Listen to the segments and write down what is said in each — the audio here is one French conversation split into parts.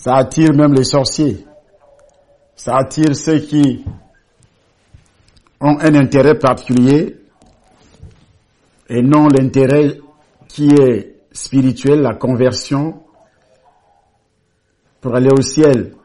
Ça attire même les sorciers. Ça attire ceux qui ont un intérêt particulier et non l'intérêt qui est spirituel, la conversion pour aller au ciel.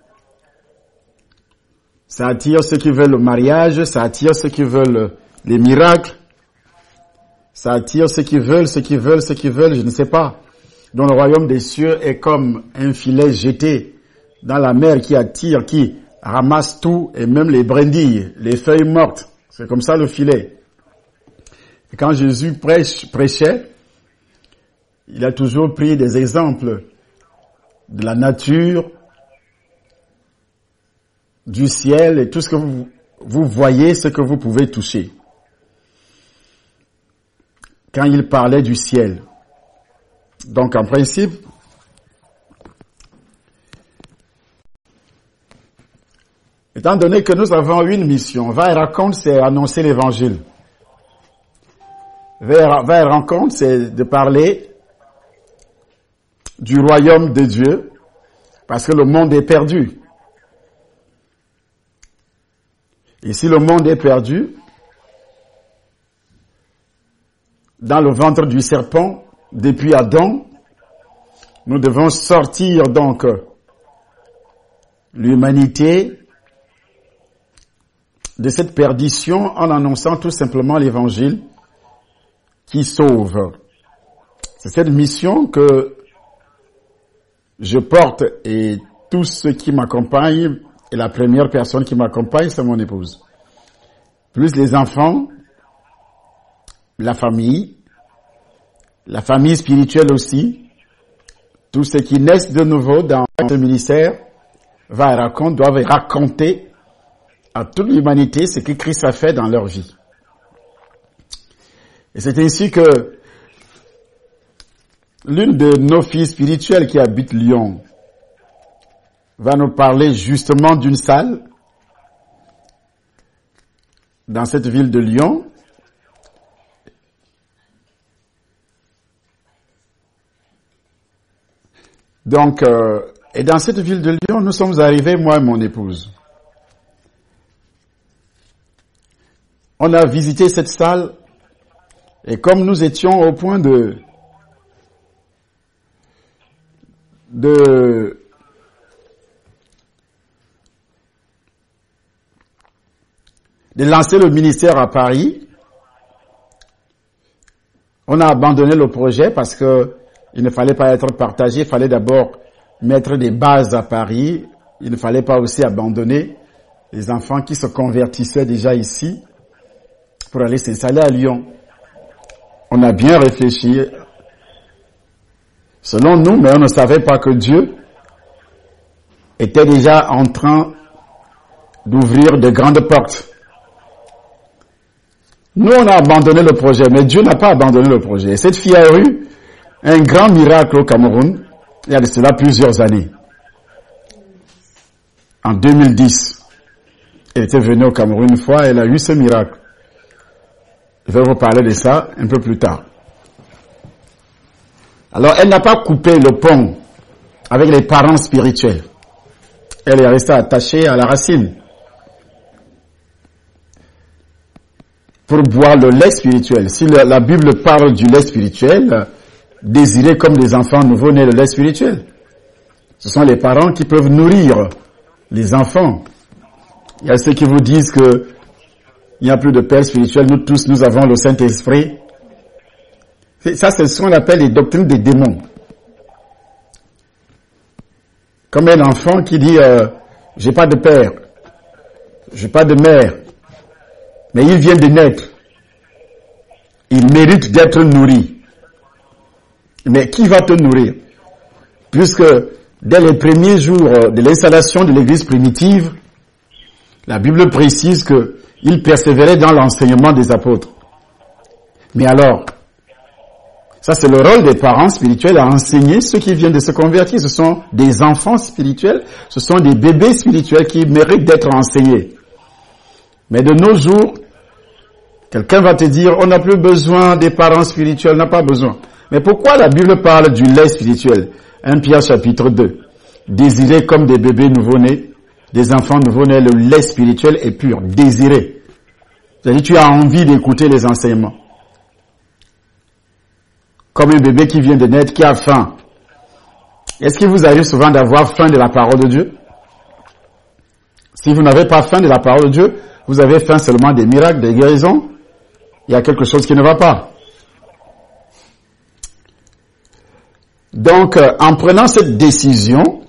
Ça attire ceux qui veulent le mariage, ça attire ceux qui veulent les miracles, ça attire ceux qui veulent, je ne sais pas. Dont le royaume des cieux est comme un filet jeté dans la mer qui attire, qui ramasse tout, et même les brindilles, les feuilles mortes. C'est comme ça le filet. Et quand Jésus prêchait, il a toujours pris des exemples de la nature, du ciel et tout ce que vous voyez, ce que vous pouvez toucher. Quand il parlait du ciel. Donc, en principe, étant donné que nous avons une mission, va et raconte, c'est annoncer l'évangile. Va et raconte, c'est de parler du royaume de Dieu, parce que le monde est perdu. Et si le monde est perdu, dans le ventre du serpent, depuis Adam, nous devons sortir donc l'humanité de cette perdition en annonçant tout simplement l'évangile qui sauve. C'est cette mission que je porte et tous ceux qui m'accompagnent, et la première personne qui m'accompagne, c'est mon épouse. Plus les enfants, la famille spirituelle aussi, tous ceux qui naissent de nouveau dans ce ministère doivent raconter à toute l'humanité ce que Christ a fait dans leur vie. Et c'est ainsi que l'une de nos filles spirituelles qui habite Lyon va nous parler justement d'une salle dans cette ville de Lyon. Donc, et dans cette ville de Lyon, nous sommes arrivés, moi et mon épouse. On a visité cette salle et comme nous étions au point de lancer le ministère à Paris, on a abandonné le projet parce que il ne fallait pas être partagé, il fallait d'abord mettre des bases à Paris, il ne fallait pas aussi abandonner les enfants qui se convertissaient déjà ici pour aller s'installer à Lyon. On a bien réfléchi, selon nous, mais on ne savait pas que Dieu était déjà en train d'ouvrir de grandes portes. Nous, on a abandonné le projet, mais Dieu n'a pas abandonné le projet. Cette fille a eu un grand miracle au Cameroun, il y a de cela plusieurs années. En 2010, elle était venue au Cameroun une fois, elle a eu ce miracle. Je vais vous parler de ça un peu plus tard. Alors, elle n'a pas coupé le pont avec les parents spirituels. Elle est restée attachée à la racine. Pour boire le lait spirituel. Si la Bible parle du lait spirituel, désirez comme des enfants nouveau-nés le lait spirituel. Ce sont les parents qui peuvent nourrir les enfants. Il y a ceux qui vous disent que il n'y a plus de père spirituel, nous tous, nous avons le Saint-Esprit. Ça, c'est ce qu'on appelle les doctrines des démons. Comme un enfant qui dit, j'ai pas de père, j'ai pas de mère, mais il vient de naître. Il mérite d'être nourri. Mais qui va te nourrir? Puisque dès les premiers jours de l'installation de l'église primitive, la Bible précise qu'il persévérait dans l'enseignement des apôtres. Mais alors, ça c'est le rôle des parents spirituels à enseigner ceux qui viennent de se convertir. Ce sont des enfants spirituels, ce sont des bébés spirituels qui méritent d'être enseignés. Mais de nos jours, quelqu'un va te dire, on n'a plus besoin des parents spirituels, on n'a pas besoin. Mais pourquoi la Bible parle du lait spirituel? 1 Pierre chapitre 2. Désirer comme des bébés nouveau-nés, des enfants nouveau-nés, le lait spirituel est pur. Désirer. C'est-à-dire tu as envie d'écouter les enseignements. Comme un bébé qui vient de naître, qui a faim. Est-ce qu'il vous arrive souvent d'avoir faim de la parole de Dieu? Si vous n'avez pas faim de la parole de Dieu, vous avez faim seulement des miracles, des guérisons, il y a quelque chose qui ne va pas. Donc, en prenant cette décision,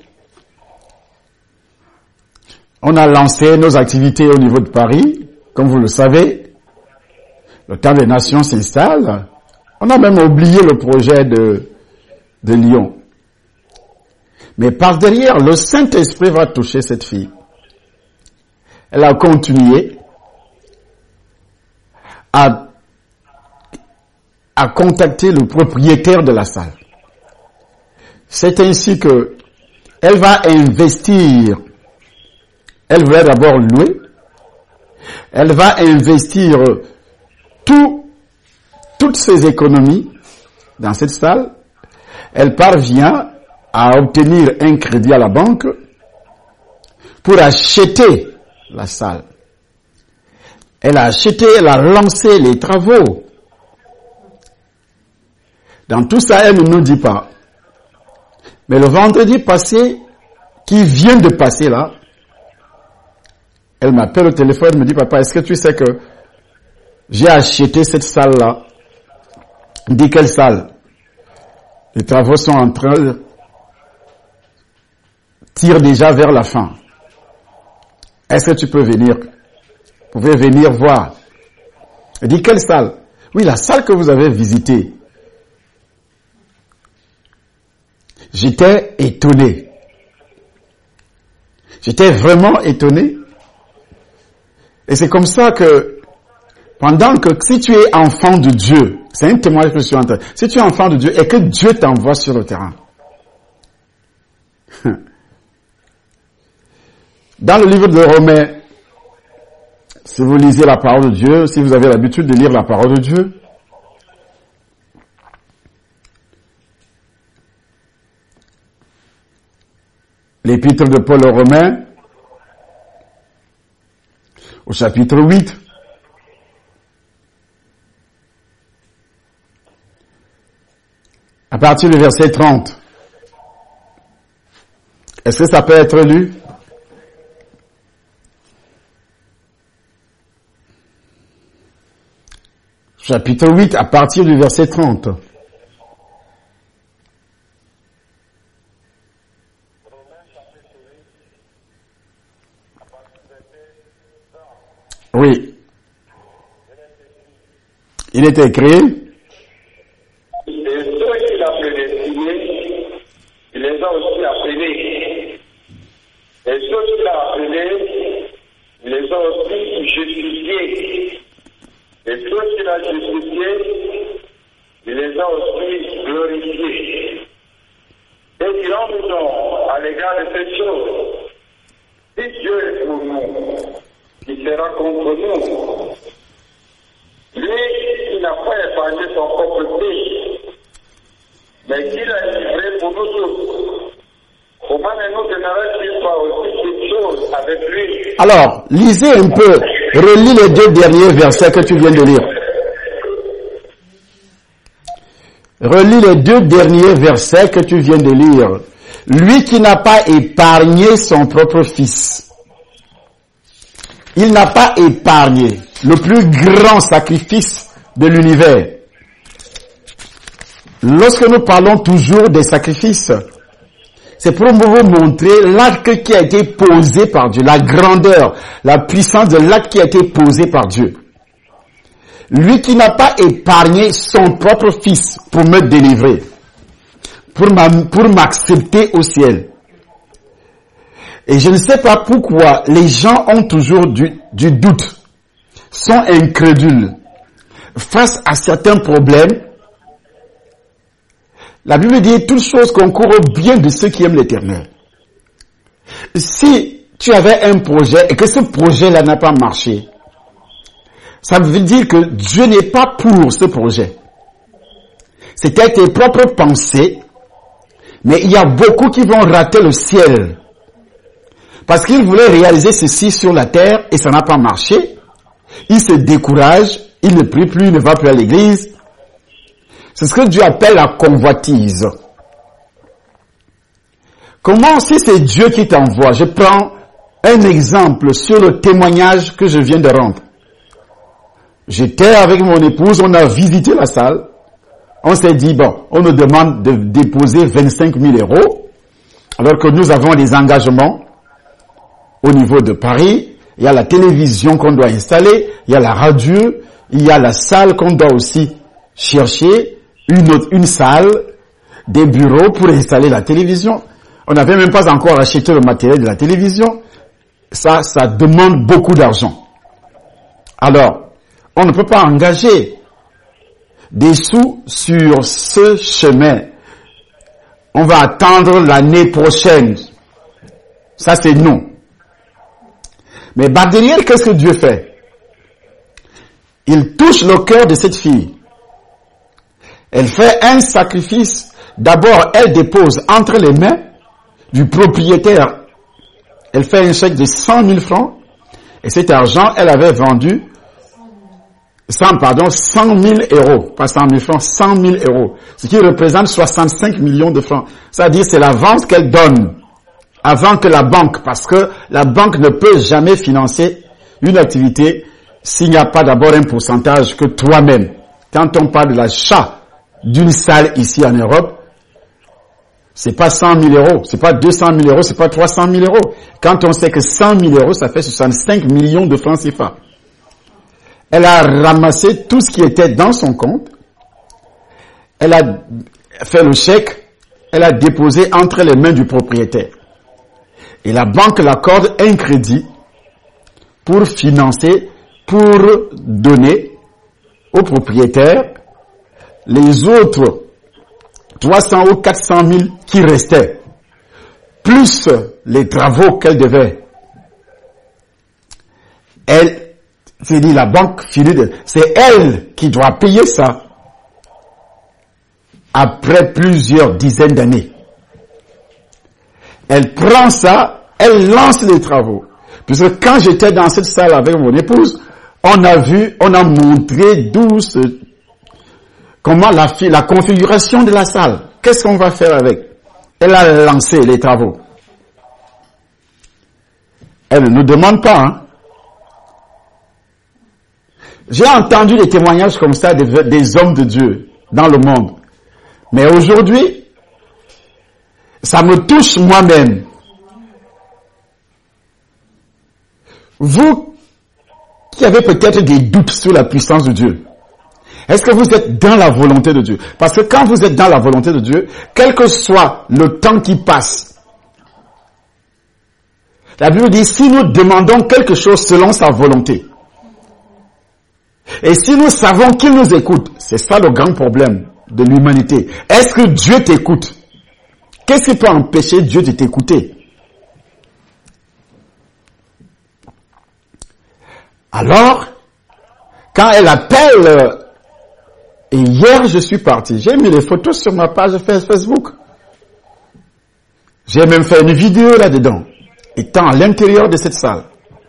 on a lancé nos activités au niveau de Paris. Comme vous le savez, le temps des nations s'installe. On a même oublié le projet de Lyon. Mais par derrière, le Saint-Esprit va toucher cette fille. Elle a continué à contacter le propriétaire de la salle. C'est ainsi que elle va investir. Elle voulait d'abord louer. Elle va investir toutes ses économies dans cette salle. Elle parvient à obtenir un crédit à la banque pour acheter la salle. Elle a acheté, elle a lancé les travaux. Dans tout ça, elle ne nous dit pas. Mais le vendredi passé, qui vient de passer là, elle m'appelle au téléphone, elle me dit, papa, est-ce que tu sais que j'ai acheté cette salle-là? Elle me dit, quelle salle? Les travaux sont en train, tirent déjà vers la fin. Est-ce que tu peux venir? Vous pouvez venir voir. Elle dit, quelle salle? Oui, la salle que vous avez visitée. J'étais étonné. J'étais vraiment étonné. Et c'est comme ça que, pendant que, si tu es enfant de Dieu, c'est un témoignage que je suis en train, si tu es enfant de Dieu et que Dieu t'envoie sur le terrain, dans le livre de Romains, si vous lisez la parole de Dieu, si vous avez l'habitude de lire la parole de Dieu, l'épître de Paul aux Romains, au chapitre 8, à partir du verset 30. Est-ce que ça peut être lu? Chapitre 8, à partir du verset 30. Oui. Il est écrit. Et ceux qu'il a prédestinés, il les a aussi appelés. Et ceux qu'il a appelés, il les a aussi justifiés. Et ceux qu'il a justifiés, il les a aussi glorifiés. Et dirons-nous donc à l'égard de ces choses, si Dieu est pour nous, qui sera contre nous? Lui, il n'a pas épargné son propre fils, mais qu'il a livré pour nous tous. Comment ne nous donnerait-il pas aussi quelque chose avec lui? Alors, lisez un peu, relis les deux derniers versets que tu viens de lire. Relis les deux derniers versets que tu viens de lire. Lui qui n'a pas épargné son propre fils. Il n'a pas épargné le plus grand sacrifice de l'univers. Lorsque nous parlons toujours des sacrifices, c'est pour vous montrer l'acte qui a été posé par Dieu, la grandeur, la puissance de l'acte qui a été posé par Dieu. Lui qui n'a pas épargné son propre fils pour me délivrer, pour m'accepter au ciel. Et je ne sais pas pourquoi les gens ont toujours du doute, sont incrédules face à certains problèmes. La Bible dit toutes choses concourent au bien de ceux qui aiment l'Éternel. Si tu avais un projet et que ce projet-là n'a pas marché, ça veut dire que Dieu n'est pas pour ce projet. C'était tes propres pensées, Mais il y a beaucoup qui vont rater le ciel. Parce qu'ils voulaient réaliser ceci sur la terre et ça n'a pas marché. Ils se découragent, ils ne prient plus, ils ne vont plus à l'église. C'est ce que Dieu appelle la convoitise. Comment, si c'est Dieu qui t'envoie, je prends un exemple sur le témoignage que je viens de rendre. J'étais avec mon épouse, on a visité la salle. On s'est dit, bon, on nous demande de déposer 25 000 euros, alors que nous avons des engagements au niveau de Paris. Il y a la télévision qu'on doit installer, il y a la radio, il y a la salle qu'on doit aussi chercher, une salle, des bureaux pour installer la télévision. On n'avait même pas encore acheté le matériel de la télévision. Ça demande beaucoup d'argent. Alors, on ne peut pas engager des sous sur ce chemin. On va attendre l'année prochaine. Ça, c'est non. Mais derrière, qu'est-ce que Dieu fait? Il touche le cœur de cette fille. Elle fait un sacrifice. D'abord, elle dépose entre les mains du propriétaire. Elle fait un chèque de 100 000 francs. Et cet argent, elle avait vendu 100 000 euros. Pas 100 000 francs, 100 000 euros. Ce qui représente 65 millions de francs. C'est-à-dire, c'est l'avance qu'elle donne avant que la banque, parce que la banque ne peut jamais financer une activité s'il n'y a pas d'abord un pourcentage que toi-même. Quand on parle de l'achat d'une salle ici en Europe, c'est pas 100 000 euros, c'est pas 200 000 euros, c'est pas 300 000 euros. Quand on sait que 100 000 euros, ça fait 65 millions de francs CFA. Elle a ramassé tout ce qui était dans son compte. Elle a fait le chèque. Elle a déposé entre les mains du propriétaire. Et la banque l'accorde un crédit pour financer, pour donner au propriétaire les autres 300 ou 400 000 qui restaient, plus les travaux qu'elle devait. Elle, c'est dit la banque c'est elle qui doit payer ça après plusieurs dizaines d'années. Elle prend ça, elle lance les travaux. Puisque quand j'étais dans cette salle avec mon épouse, on a montré comment la configuration de la salle. Qu'est-ce qu'on va faire avec? Elle a lancé les travaux. Elle ne nous demande pas, hein. J'ai entendu des témoignages comme ça des hommes de Dieu dans le monde. Mais aujourd'hui, ça me touche moi-même. Vous qui avez peut-être des doutes sur la puissance de Dieu, est-ce que vous êtes dans la volonté de Dieu? Parce que quand vous êtes dans la volonté de Dieu, quel que soit le temps qui passe, la Bible dit, si nous demandons quelque chose selon sa volonté, et si nous savons qu'il nous écoute, c'est ça le grand problème de l'humanité. Est-ce que Dieu t'écoute? Qu'est-ce qui peut empêcher Dieu de t'écouter? Alors, quand elle appelle, et hier je suis parti, j'ai mis les photos sur ma page Facebook. J'ai même fait une vidéo là-dedans, étant à l'intérieur de cette salle.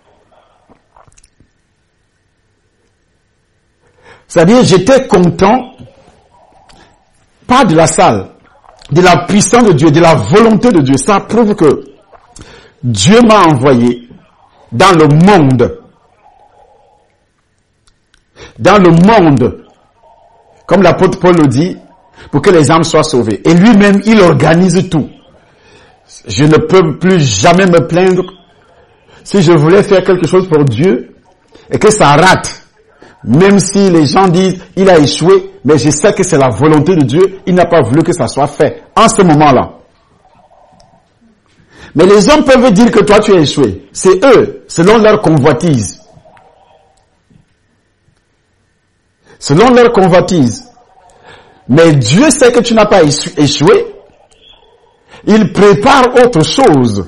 C'est-à-dire, j'étais content, pas de la salle, de la puissance de Dieu, de la volonté de Dieu. Ça prouve que Dieu m'a envoyé dans le monde. Dans le monde, comme l'apôtre Paul le dit, pour que les âmes soient sauvées. Et lui-même, il organise tout. Je ne peux plus jamais me plaindre si je voulais faire quelque chose pour Dieu et que ça rate. Même si les gens disent, il a échoué, mais je sais que c'est la volonté de Dieu, il n'a pas voulu que ça soit fait en ce moment-là. Mais les hommes peuvent dire que toi tu as échoué. C'est eux, selon leur convoitise. Selon leur convoitise. Mais Dieu sait que tu n'as pas échoué. Il prépare autre chose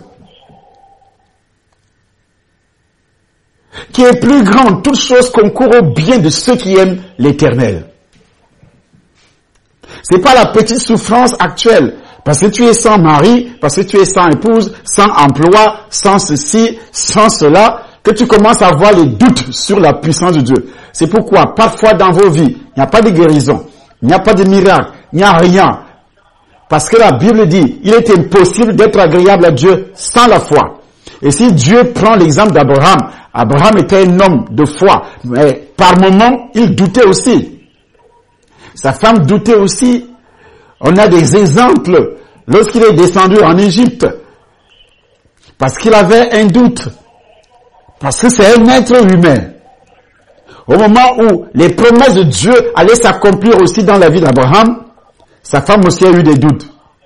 qui est plus grande. Toute chose concourt au bien de ceux qui aiment l'Éternel. C'est pas la petite souffrance actuelle. Parce que tu es sans mari, parce que tu es sans épouse, sans emploi, sans ceci, sans cela, que tu commences à avoir les doutes sur la puissance de Dieu. C'est pourquoi, parfois dans vos vies, il n'y a pas de guérison, il n'y a pas de miracle, il n'y a rien. Parce que la Bible dit, il est impossible d'être agréable à Dieu sans la foi. Et si Dieu prend l'exemple d'Abraham, Abraham était un homme de foi, mais par moments, il doutait aussi. Sa femme doutait aussi. On a des exemples lorsqu'il est descendu en Égypte, parce qu'il avait un doute, parce que c'est un être humain. Au moment où les promesses de Dieu allaient s'accomplir aussi dans la vie d'Abraham, sa femme aussi a eu des doutes.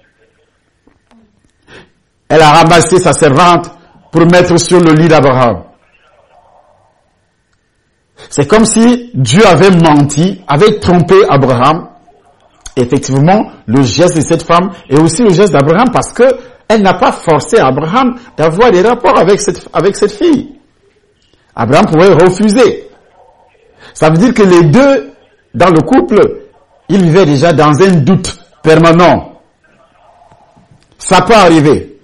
Elle a ramassé sa servante pour mettre sur le lit d'Abraham. C'est comme si Dieu avait menti, avait trompé Abraham. Effectivement, le geste de cette femme est aussi le geste d'Abraham parce que elle n'a pas forcé Abraham d'avoir des rapports avec cette fille. Abraham pouvait refuser. Ça veut dire que les deux, dans le couple, ils vivaient déjà dans un doute permanent. Ça peut arriver.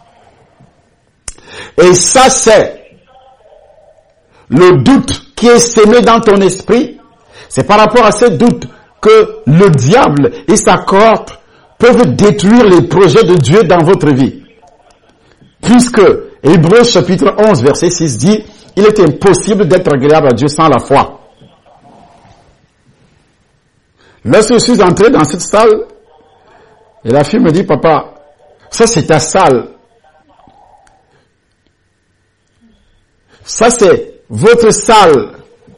Et ça, c'est le doute qui est sémé dans ton esprit. C'est par rapport à ce doute que le diable et sa cohorte peuvent détruire les projets de Dieu dans votre vie. Puisque Hébreux chapitre 11 verset 6 dit, il est impossible d'être agréable à Dieu sans la foi. Lorsque je suis entré dans cette salle, et la fille me dit, papa, ça c'est ta salle. Ça c'est votre salle.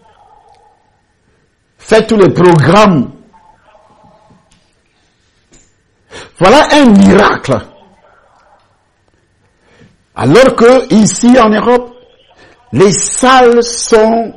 Faites tous les programmes. Voilà un miracle. Alors que ici en Europe, les salles sont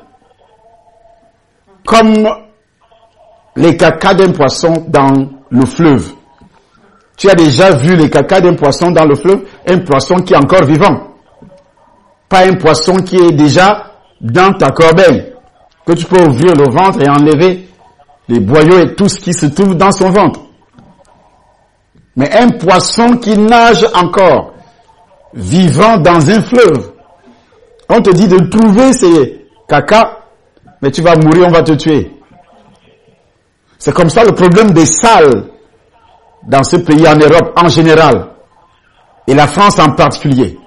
comme les caca d'un poisson dans le fleuve. Tu as déjà vu les caca d'un poisson dans le fleuve? Un poisson qui est encore vivant. Pas un poisson qui est déjà dans ta corbeille, que tu peux ouvrir le ventre et enlever les boyaux et tout ce qui se trouve dans son ventre. Mais un poisson qui nage encore, vivant dans un fleuve. On te dit de trouver ces caca, mais tu vas mourir, on va te tuer. C'est comme ça le problème des salles dans ce pays en Europe en général, et la France en particulier.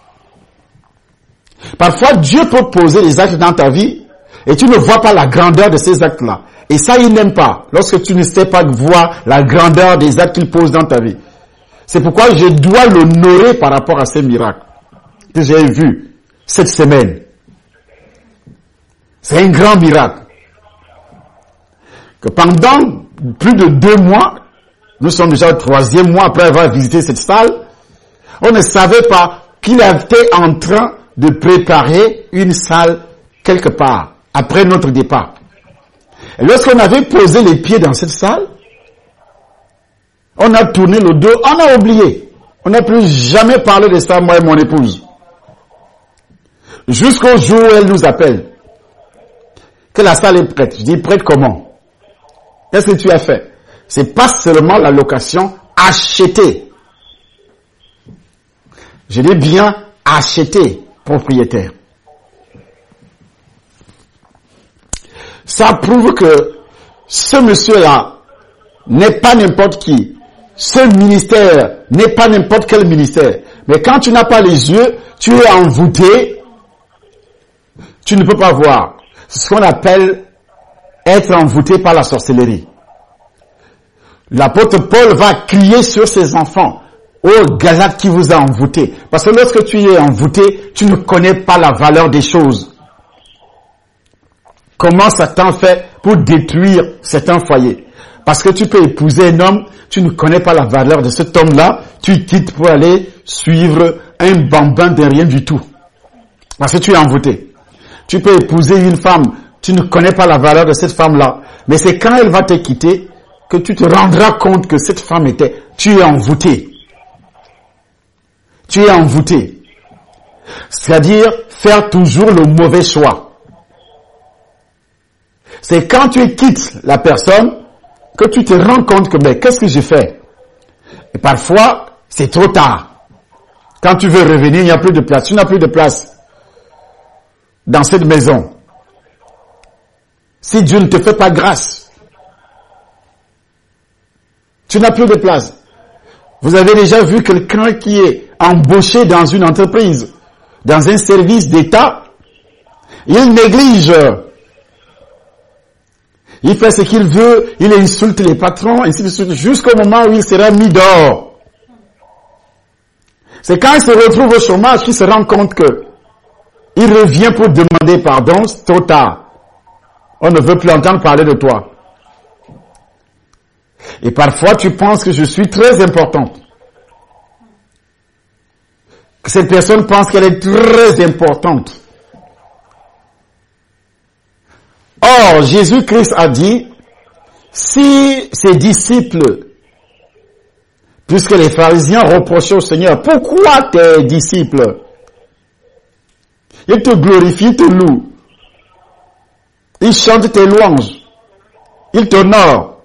Parfois, Dieu peut poser des actes dans ta vie, et tu ne vois pas la grandeur de ces actes-là. Et ça, il n'aime pas, lorsque tu ne sais pas voir la grandeur des actes qu'il pose dans ta vie. C'est pourquoi je dois l'honorer par rapport à ces miracles que j'ai vus cette semaine. C'est un grand miracle. Que pendant plus de 2 mois, nous sommes déjà au 3e mois après avoir visité cette salle, on ne savait pas qu'il était en train de préparer une salle quelque part, après notre départ. Et lorsqu'on avait posé les pieds dans cette salle, on a tourné le dos, on a oublié. On n'a plus jamais parlé de ça, moi et mon épouse. Jusqu'au jour où elle nous appelle. Que la salle est prête. Je dis, prête comment? Qu'est-ce que tu as fait? C'est pas seulement la location, acheter. Je dis bien acheter, propriétaire. Ça prouve que ce monsieur-là n'est pas n'importe qui. Ce ministère n'est pas n'importe quel ministère. Mais quand tu n'as pas les yeux, tu es envoûté, tu ne peux pas voir. C'est ce qu'on appelle être envoûté par la sorcellerie. L'apôtre Paul va crier sur ses enfants. Ô Galates qui vous a envoûté. Parce que lorsque tu es envoûté, tu ne connais pas la valeur des choses. Comment Satan fait pour détruire certains foyers? Parce que tu peux épouser un homme, tu ne connais pas la valeur de cet homme-là, tu quittes pour aller suivre un bambin de rien du tout. Parce que tu es envoûté. Tu peux épouser une femme, tu ne connais pas la valeur de cette femme-là. Mais c'est quand elle va te quitter que tu te rendras compte que cette femme était... Tu es envoûté. Tu es envoûté. C'est-à-dire faire toujours le mauvais choix. C'est quand tu quittes la personne que tu te rends compte que, mais qu'est-ce que j'ai fait? Et parfois, c'est trop tard. Quand tu veux revenir, il n'y a plus de place. Tu n'as plus de place dans cette maison. Si Dieu ne te fait pas grâce, tu n'as plus de place. Vous avez déjà vu quelqu'un qui est embauché dans une entreprise, dans un service d'État, il néglige. Il fait ce qu'il veut, il insulte les patrons, ainsi de suite, jusqu'au moment où il sera mis dehors. C'est quand il se retrouve au chômage qu'il se rend compte que il revient pour demander pardon, c'est trop tard. On ne veut plus entendre parler de toi. Et parfois, tu penses que je suis très importante. Que cette personne pense qu'elle est très importante. Or, Jésus-Christ a dit, si ses disciples, puisque les pharisiens reprochaient au Seigneur, pourquoi tes disciples, ils te glorifient, ils te louent, ils chantent tes louanges, ils t'honorent.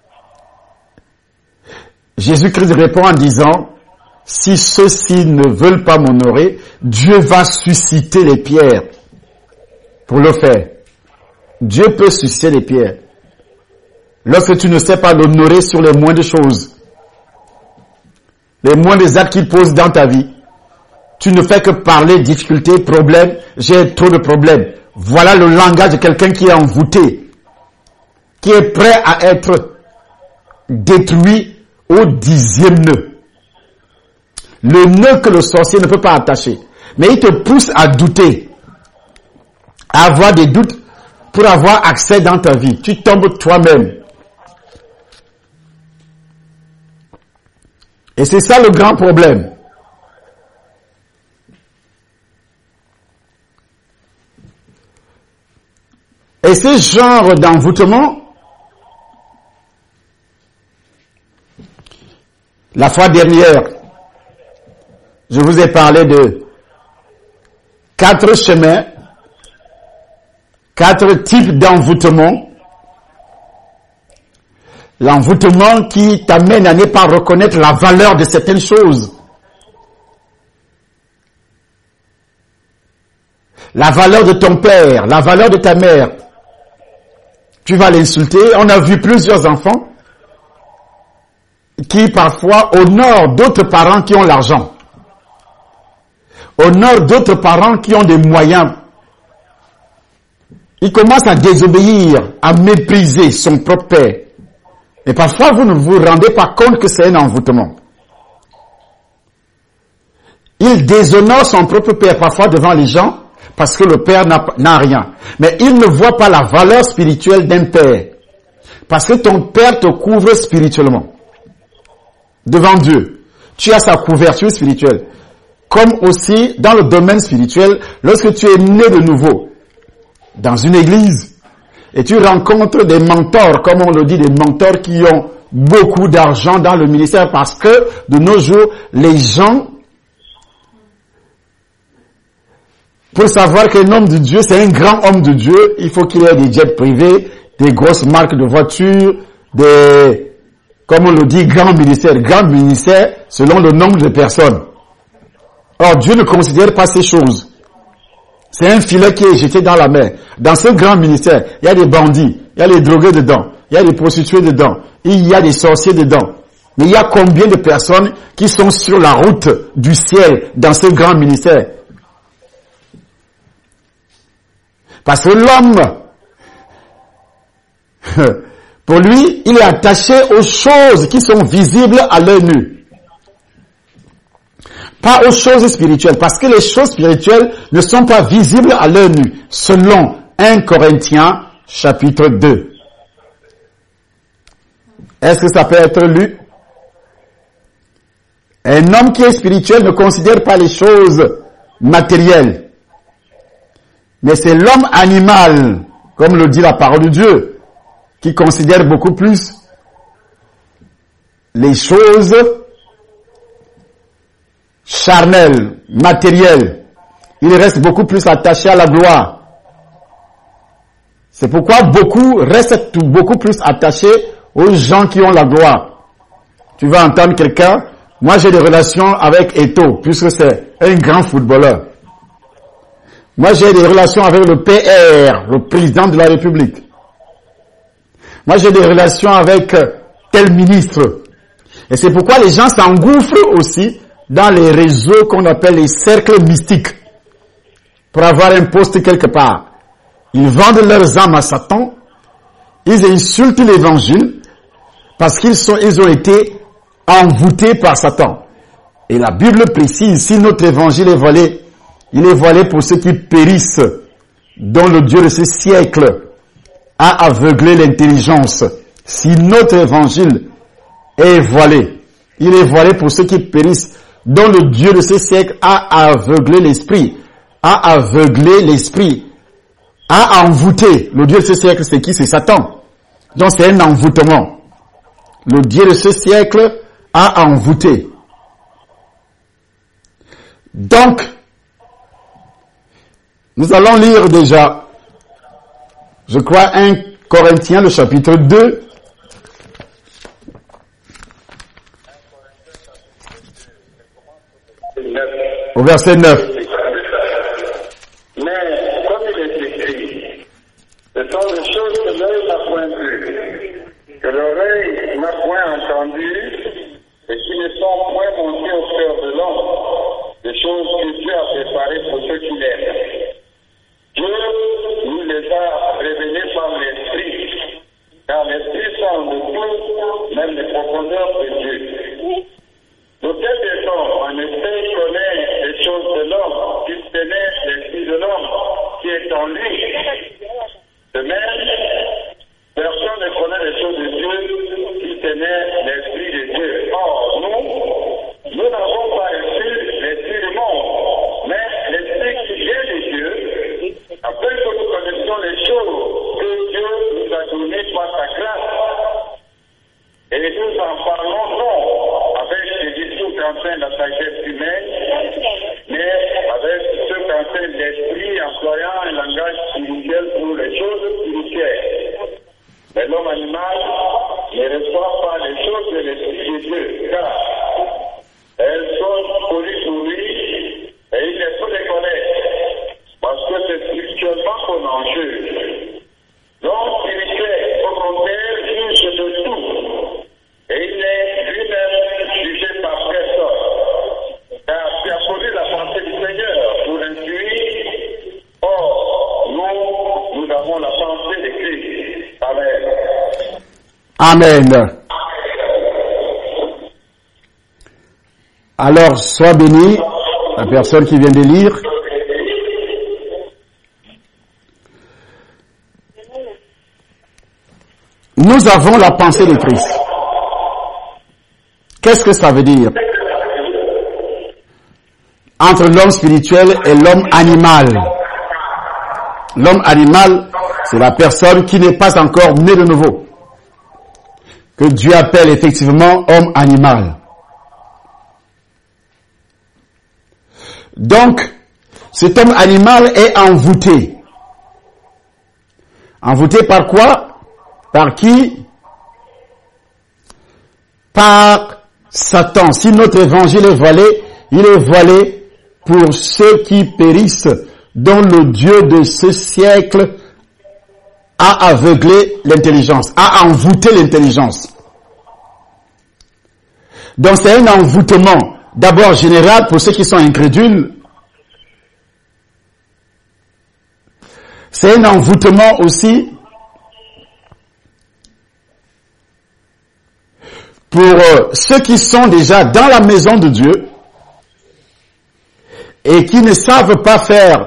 Jésus-Christ répond en disant, si ceux-ci ne veulent pas m'honorer, Dieu va susciter les pierres pour le faire. Dieu peut susciter les pierres. Lorsque tu ne sais pas l'honorer sur les moindres choses, les moindres actes qu'il pose dans ta vie, tu ne fais que parler difficultés, problèmes, j'ai trop de problèmes. Voilà le langage de quelqu'un qui est envoûté, qui est prêt à être détruit au 10e nœud. Le nœud que le sorcier ne peut pas attacher. Mais il te pousse à douter, à avoir des doutes pour avoir accès dans ta vie. Tu tombes toi-même. Et c'est ça le grand problème. Et ce genre d'envoûtement, la fois dernière, je vous ai parlé de 4 chemins, 4 types d'envoûtement. L'envoûtement qui t'amène à ne pas reconnaître la valeur de certaines choses. La valeur de ton père, la valeur de ta mère. Tu vas l'insulter. On a vu plusieurs enfants qui parfois honorent d'autres parents qui ont l'argent. Honorent d'autres parents qui ont des moyens. Il commence à désobéir, à mépriser son propre père. Et parfois, vous ne vous rendez pas compte que c'est un envoûtement. Il déshonore son propre père parfois devant les gens parce que le père n'a rien. Mais il ne voit pas la valeur spirituelle d'un père. Parce que ton père te couvre spirituellement. Devant Dieu. Tu as sa couverture spirituelle. Comme aussi dans le domaine spirituel, lorsque tu es né de nouveau dans une église, et tu rencontres des mentors, comme on le dit, des mentors qui ont beaucoup d'argent dans le ministère, parce que de nos jours, les gens, pour savoir qu'un homme de Dieu, c'est un grand homme de Dieu, il faut qu'il ait des jets privés, des grosses marques de voitures, des, comme on le dit, grands ministères. Grand ministère selon le nombre de personnes. Or, Dieu ne considère pas ces choses. C'est un filet qui est jeté dans la mer. Dans ce grand ministère, il y a des bandits, il y a des drogués dedans, il y a des prostituées dedans, il y a des sorciers dedans. Mais il y a combien de personnes qui sont sur la route du ciel dans ce grand ministère? Parce que l'homme, pour lui, il est attaché aux choses qui sont visibles à l'œil nu. Pas aux choses spirituelles, parce que les choses spirituelles ne sont pas visibles à l'œil nu, selon 1 Corinthiens chapitre 2. Est-ce que ça peut être lu? Un homme qui est spirituel ne considère pas les choses matérielles. Mais c'est l'homme animal, comme le dit la parole de Dieu, qui considère beaucoup plus les choses charnel, matériel. Il reste beaucoup plus attaché à la gloire. C'est pourquoi beaucoup restent beaucoup plus attachés aux gens qui ont la gloire. tu vas entendre quelqu'un, moi j'ai des relations avec Eto'o, puisque c'est un grand footballeur. Moi j'ai des relations avec le PR, le président de la République. Moi j'ai des relations avec tel ministre. Et c'est pourquoi les gens s'engouffrent aussi dans les réseaux qu'on appelle les cercles mystiques pour avoir un poste quelque part. Ils vendent leurs âmes à Satan, ils insultent l'évangile parce ils ont été envoûtés par Satan. Et la Bible précise, si notre évangile est volé, il est volé pour ceux qui périssent, dont le Dieu de ce siècle a aveuglé l'intelligence. Si notre évangile est voilé, il est voilé pour ceux qui périssent, dont le Dieu de ce siècle a aveuglé l'esprit, a envoûté. Le Dieu de ce siècle, c'est qui? C'est Satan. Donc c'est un envoûtement. Le Dieu de ce siècle a envoûté. Donc, nous allons lire déjà, je crois, 1 Corinthiens, le chapitre 2. Au verset 9. Mais, comme il est écrit, ce sont des choses que l'œil n'a point vues, que l'oreille n'a point entendues, et qui ne sont point montées au cœur de l'homme, des choses que Dieu a préparées pour ceux qui l'aiment. Dieu nous les a révélées par l'Esprit, car l'Esprit sent de tout, même les profondeurs de Dieu. L'autel des hommes, en effet, connaît les choses de l'homme, qu'il connaît l'esprit de l'homme qui est en lui. De même, personne ne connaît les choses de Dieu, qu'il connaît l'esprit de Dieu. Or, nous n'avons pas reçu l'esprit du monde, mais l'esprit qui vient de Dieu, afin que nous connaissions les choses que Dieu nous a données par sa grâce. Et nous en parlons non avec des discours qu'enseigne la sagesse humaine, mais avec ceux qu'enseigne l'esprit, employant un langage spirituel pour les choses spirituelles. Mais l'homme animal ne reçoit pas les choses de l'esprit de Dieu, car elles sont connues pour lui et il les peut les connaître, parce que c'est spirituellement qu'on en juge. Donc, spirituel, au contraire, juge de tout. Et il n'est lui-même jugé par personne. Car tu as connu la pensée du Seigneur pour l'instruire. Or, nous avons la pensée de Christ. Amen. Amen. Alors, sois béni, la personne qui vient de lire. Nous avons la pensée de Christ. Qu'est-ce que ça veut dire? Entre l'homme spirituel et l'homme animal. L'homme animal, c'est la personne qui n'est pas encore née de nouveau, que Dieu appelle effectivement homme animal. Donc, cet homme animal est envoûté. Envoûté par quoi? Par qui? Par Satan. Si notre évangile est voilé, il est voilé pour ceux qui périssent, dont le Dieu de ce siècle a aveuglé l'intelligence, a envoûté l'intelligence. Donc c'est un envoûtement d'abord général pour ceux qui sont incrédules. C'est un envoûtement aussi pour ceux qui sont déjà dans la maison de Dieu et qui ne savent pas faire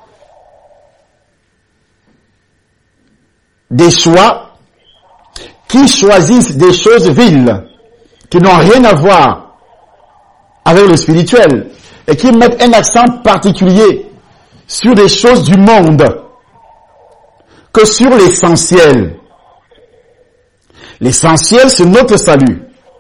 des choix, qui choisissent des choses viles, qui n'ont rien à voir avec le spirituel, et qui mettent un accent particulier sur des choses du monde que sur l'essentiel. L'essentiel, c'est notre salut.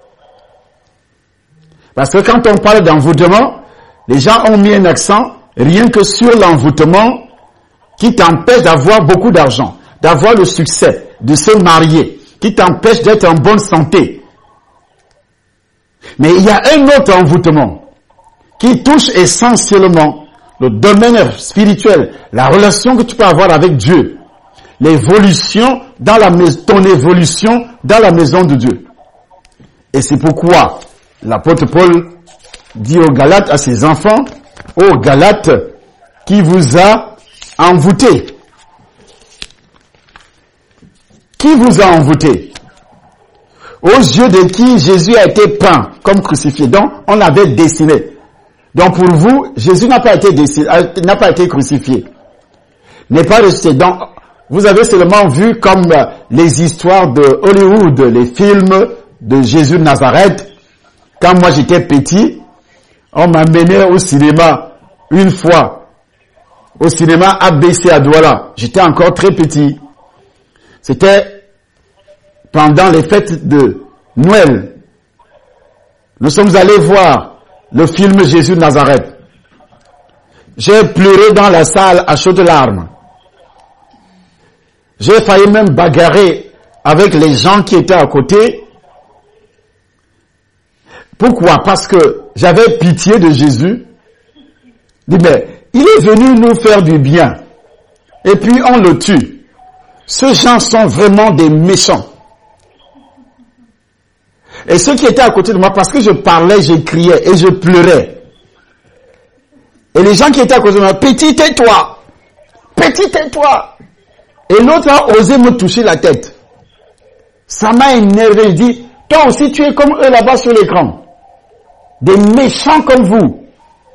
Parce que quand on parle d'envoûtement, les gens ont mis un accent rien que sur l'envoûtement qui t'empêche d'avoir beaucoup d'argent, d'avoir le succès, de se marier, qui t'empêche d'être en bonne santé. Mais il y a un autre envoûtement qui touche essentiellement le domaine spirituel, la relation que tu peux avoir avec Dieu, l'évolution dans ton évolution dans la maison de Dieu. Et c'est pourquoi l'apôtre Paul dit aux Galates, à ses enfants, aux Galates, qui vous a envoûté. Qui vous a envoûté? Aux yeux de qui Jésus a été peint comme crucifié. Donc, on l'avait dessiné. Donc, pour vous, Jésus n'a pas été crucifié. N'est pas resté. Donc, vous avez seulement vu comme les histoires de Hollywood, les films de Jésus de Nazareth. Quand moi j'étais petit, on m'a mené au cinéma une fois. Au cinéma ABC à Douala. J'étais encore très petit. C'était pendant les fêtes de Noël. Nous sommes allés voir le film Jésus de Nazareth. J'ai pleuré dans la salle à chaudes larmes. J'ai failli même bagarrer avec les gens qui étaient à côté. Pourquoi? Parce que j'avais pitié de Jésus. Je dis, mais il est venu nous faire du bien. Et puis on le tue. Ces gens sont vraiment des méchants. Et ceux qui étaient à côté de moi, parce que je parlais, je criais et je pleurais. Et les gens qui étaient à côté de moi, petit tais-toi! Petit tais-toi! Et l'autre a osé me toucher la tête. Ça m'a énervé. Je dis, toi aussi tu es comme eux là-bas sur l'écran. Des méchants comme vous.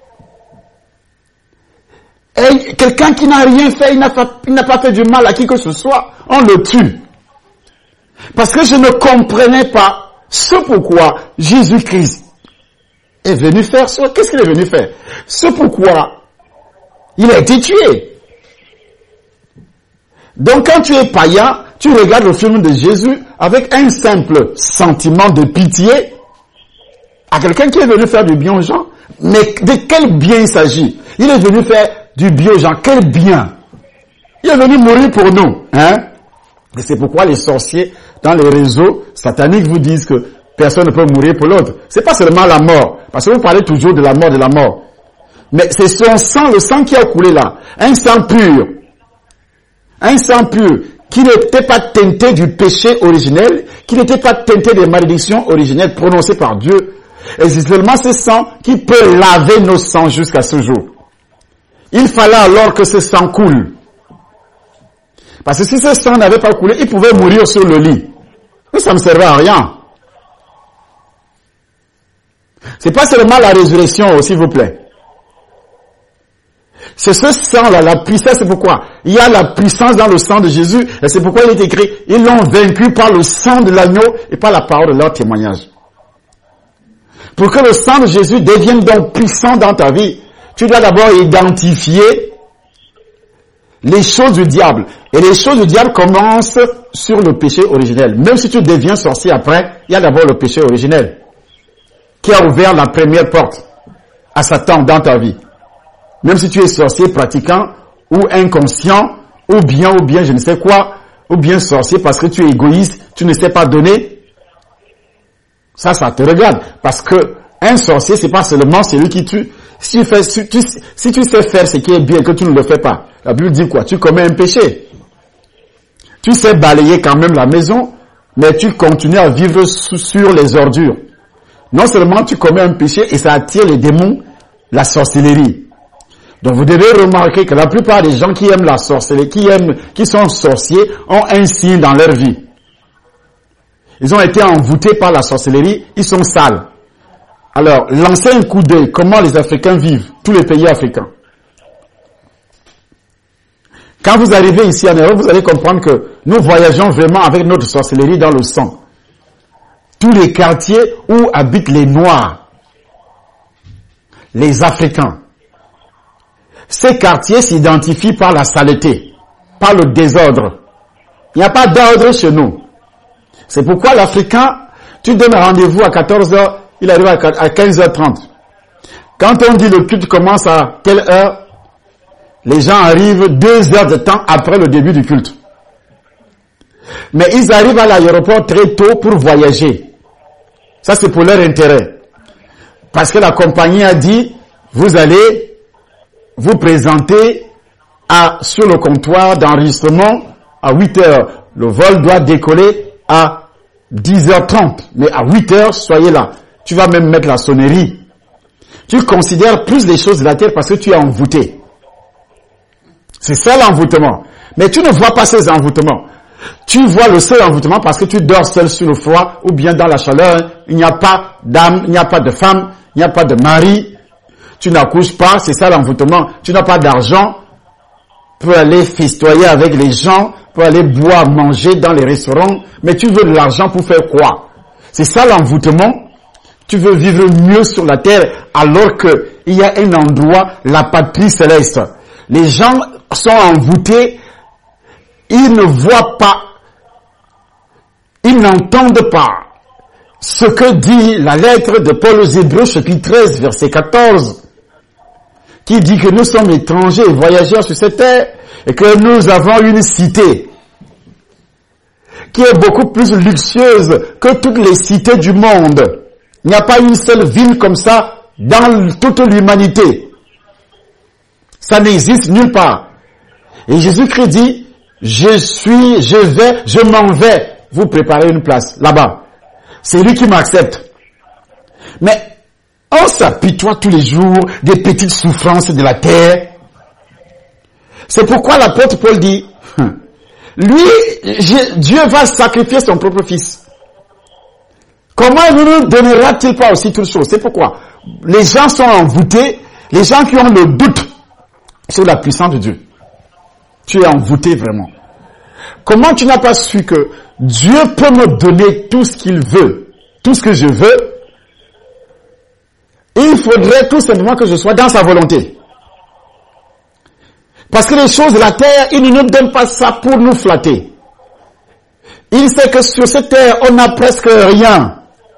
Et quelqu'un qui n'a rien fait, il n'a pas fait du mal à qui que ce soit, on le tue. Parce que je ne comprenais pas ce pourquoi Jésus-Christ est venu faire ça. Qu'est-ce qu'il est venu faire? Ce pourquoi il a été tué. Donc quand tu es païen, tu regardes le film de Jésus avec un simple sentiment de pitié à quelqu'un qui est venu faire du bien aux gens. Mais de quel bien il s'agit? Il est venu faire du bien aux gens. Quel bien? Il est venu mourir pour nous. Et c'est pourquoi les sorciers dans les réseaux sataniques vous disent que personne ne peut mourir pour l'autre. C'est pas seulement la mort. Parce que vous parlez toujours de la mort. Mais c'est son sang, le sang qui a coulé là. Un sang pur. Un sang pur qui n'était pas teinté du péché originel, qui n'était pas teinté des malédictions originelles prononcées par Dieu. Et c'est seulement ce sang qui peut laver nos sangs jusqu'à ce jour. Il fallait alors que ce sang coule. Parce que si ce sang n'avait pas coulé, il pouvait mourir sur le lit. Mais ça ne servait à rien. C'est pas seulement la résurrection, s'il vous plaît. C'est ce sang-là, la puissance, c'est pourquoi il y a la puissance dans le sang de Jésus, et c'est pourquoi il est écrit, ils l'ont vaincu par le sang de l'agneau et par la parole de leur témoignage. Pour que le sang de Jésus devienne donc puissant dans ta vie, tu dois d'abord identifier les choses du diable. Et les choses du diable commencent sur le péché originel. Même si tu deviens sorcier après, il y a d'abord le péché originel qui a ouvert la première porte à Satan dans ta vie. Même si tu es sorcier pratiquant ou inconscient ou bien je ne sais quoi, ou bien sorcier parce que tu es égoïste, tu ne sais pas donner, ça te regarde. Parce que un sorcier, c'est pas seulement celui qui tue. Si tu sais faire ce qui est bien, que tu ne le fais pas, la Bible dit quoi? Tu commets un péché. Tu sais balayer quand même la maison, mais tu continues à vivre sur les ordures. Non seulement tu commets un péché et ça attire les démons, la sorcellerie. Donc vous devez remarquer que la plupart des gens qui aiment la sorcellerie, qui sont sorciers, ont un signe dans leur vie. Ils ont été envoûtés par la sorcellerie, ils sont sales. Alors, lancez un coup d'œil, comment les Africains vivent, tous les pays africains. Quand vous arrivez ici en Europe, vous allez comprendre que nous voyageons vraiment avec notre sorcellerie dans le sang. Tous les quartiers où habitent les Noirs, les Africains, ces quartiers s'identifient par la saleté, par le désordre. Il n'y a pas d'ordre chez nous. C'est pourquoi l'Africain, tu donnes un rendez-vous à 14h, il arrive à 15h30. Quand on dit le culte commence à telle heure, les gens arrivent 2 heures de temps après le début du culte. Mais ils arrivent à l'aéroport très tôt pour voyager. Ça, c'est pour leur intérêt. Parce que la compagnie a dit, vous allez vous présenter sur le comptoir d'enregistrement à 8 heures. Le vol doit décoller à 10h30. Mais à 8 heures, soyez là. Tu vas même mettre la sonnerie. Tu considères plus les choses de la terre parce que tu es envoûté. C'est ça l'envoûtement. Mais tu ne vois pas ces envoûtements. Tu vois le seul envoûtement parce que tu dors seul sur le froid ou bien dans la chaleur. Il n'y a pas d'âme, il n'y a pas de femme, il n'y a pas de mari. Tu n'accouches pas, c'est ça l'envoûtement. Tu n'as pas d'argent pour aller festoyer avec les gens, pour aller boire, manger dans les restaurants. Mais tu veux de l'argent pour faire quoi? C'est ça l'envoûtement. Tu veux vivre mieux sur la terre alors que il y a un endroit, la patrie céleste. Les gens sont envoûtés, ils ne voient pas, ils n'entendent pas ce que dit la lettre de Paul aux Hébreux, chapitre 13, verset 14, qui dit que nous sommes étrangers et voyageurs sur cette terre et que nous avons une cité qui est beaucoup plus luxueuse que toutes les cités du monde. Il n'y a pas une seule ville comme ça dans toute l'humanité. Ça n'existe nulle part. Et Jésus-Christ dit, je m'en vais vous préparer une place là-bas. C'est lui qui m'accepte. Mais on s'apitoie tous les jours des petites souffrances de la terre. C'est pourquoi l'apôtre Paul dit, Dieu va sacrifier son propre fils. Comment ne nous donnera-t-il pas aussi toutes choses? C'est pourquoi les gens sont envoûtés, les gens qui ont le doute sur la puissance de Dieu. Tu es envoûté vraiment. Comment tu n'as pas su que Dieu peut me donner tout ce qu'il veut, tout ce que je veux? Il faudrait tout simplement que je sois dans sa volonté. Parce que les choses de la terre, il ne nous donne pas ça pour nous flatter. Il sait que sur cette terre, on n'a presque rien.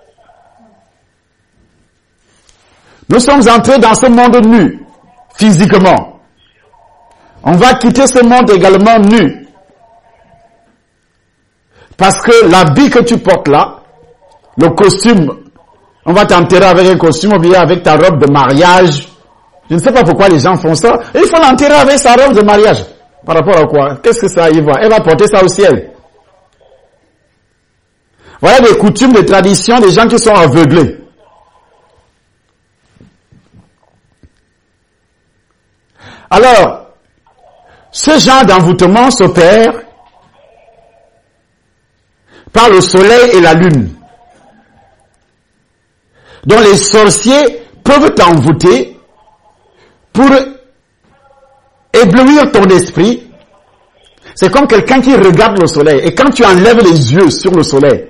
Nous sommes entrés dans ce monde nu, physiquement. On va quitter ce monde également nu. Parce que l'habit que tu portes là, le costume, on va t'enterrer avec un costume ou bien avec ta robe de mariage. Je ne sais pas pourquoi les gens font ça. Et il faut l'enterrer avec sa robe de mariage. Par rapport à quoi? Qu'est-ce que ça y va? Elle va porter ça au ciel. Voilà des coutumes, des traditions des gens qui sont aveuglés. Alors, ce genre d'envoûtement s'opère par le soleil et la lune, dont les sorciers peuvent t'envoûter pour éblouir ton esprit. C'est comme quelqu'un qui regarde le soleil. Et quand tu enlèves les yeux sur le soleil,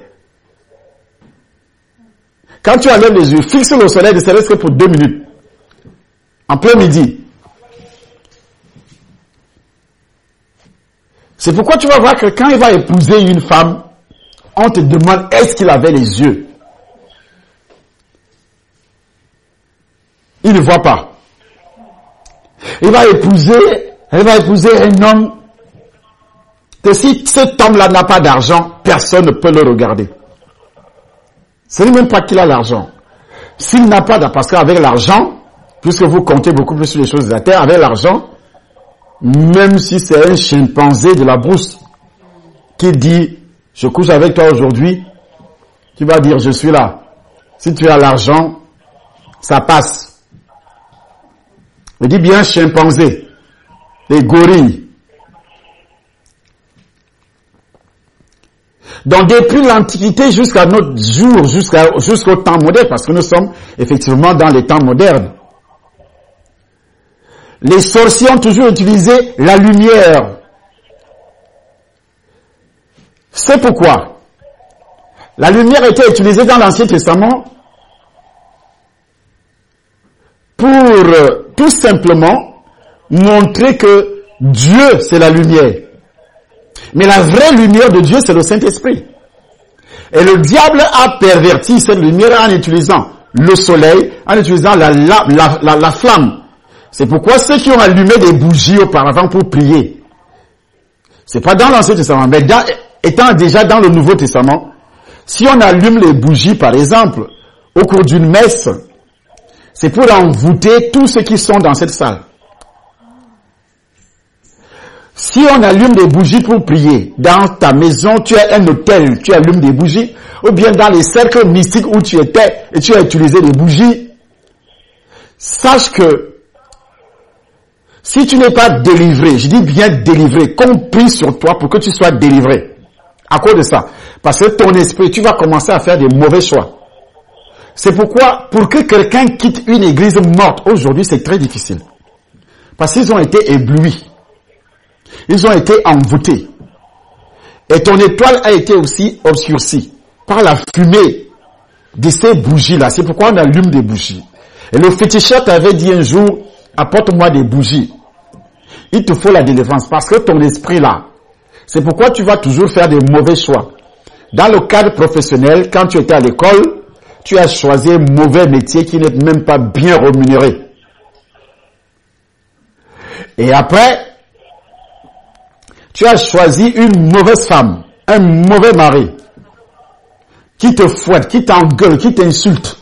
quand tu enlèves les yeux, fixe le soleil ne serait-ce que pour 2 minutes, en plein midi. C'est pourquoi tu vas voir que quand il va épouser une femme, on te demande est-ce qu'il avait les yeux. Il ne voit pas. Elle va épouser un homme que si cet homme-là n'a pas d'argent, personne ne peut le regarder. Ce n'est même pas qu'il a l'argent. S'il n'a pas d'argent, parce qu'avec l'argent, puisque vous comptez beaucoup plus sur les choses de la terre, avec l'argent, même si c'est un chimpanzé de la brousse qui dit « je couche avec toi aujourd'hui », tu vas dire « je suis là ». Si tu as l'argent, ça passe. Je dis bien chimpanzé, les gorilles. Donc depuis l'Antiquité jusqu'à notre jour, jusqu'au temps moderne, parce que nous sommes effectivement dans les temps modernes, les sorciers ont toujours utilisé la lumière. C'est pourquoi la lumière était utilisée dans l'Ancien Testament pour tout simplement montrer que Dieu, c'est la lumière. Mais la vraie lumière de Dieu, c'est le Saint-Esprit. Et le diable a perverti cette lumière en utilisant le soleil, en utilisant la flamme. C'est pourquoi ceux qui ont allumé des bougies auparavant pour prier, c'est pas dans l'Ancien Testament, mais étant déjà dans le Nouveau Testament, si on allume les bougies, par exemple, au cours d'une messe, C'est pour envoûter tous ceux qui sont dans cette salle. Si on allume des bougies pour prier, dans ta maison, tu as un hôtel, tu allumes des bougies, ou bien dans les cercles mystiques où tu étais et tu as utilisé des bougies, sache que si tu n'es pas délivré, je dis bien délivré, qu'on prie sur toi pour que tu sois délivré. À cause de ça. Parce que ton esprit, tu vas commencer à faire des mauvais choix. C'est pourquoi, pour que quelqu'un quitte une église morte, aujourd'hui, c'est très difficile. Parce qu'ils ont été éblouis. Ils ont été envoûtés. Et ton étoile a été aussi obscurcie par la fumée de ces bougies-là. C'est pourquoi on allume des bougies. Et le féticheur t'avait dit un jour, apporte-moi des bougies. Il te faut la délivrance parce que ton esprit là, c'est pourquoi tu vas toujours faire des mauvais choix. Dans le cadre professionnel, quand tu étais à l'école, tu as choisi un mauvais métier qui n'est même pas bien rémunéré. Et après, tu as choisi une mauvaise femme, un mauvais mari, qui te fouette, qui t'engueule, qui t'insulte.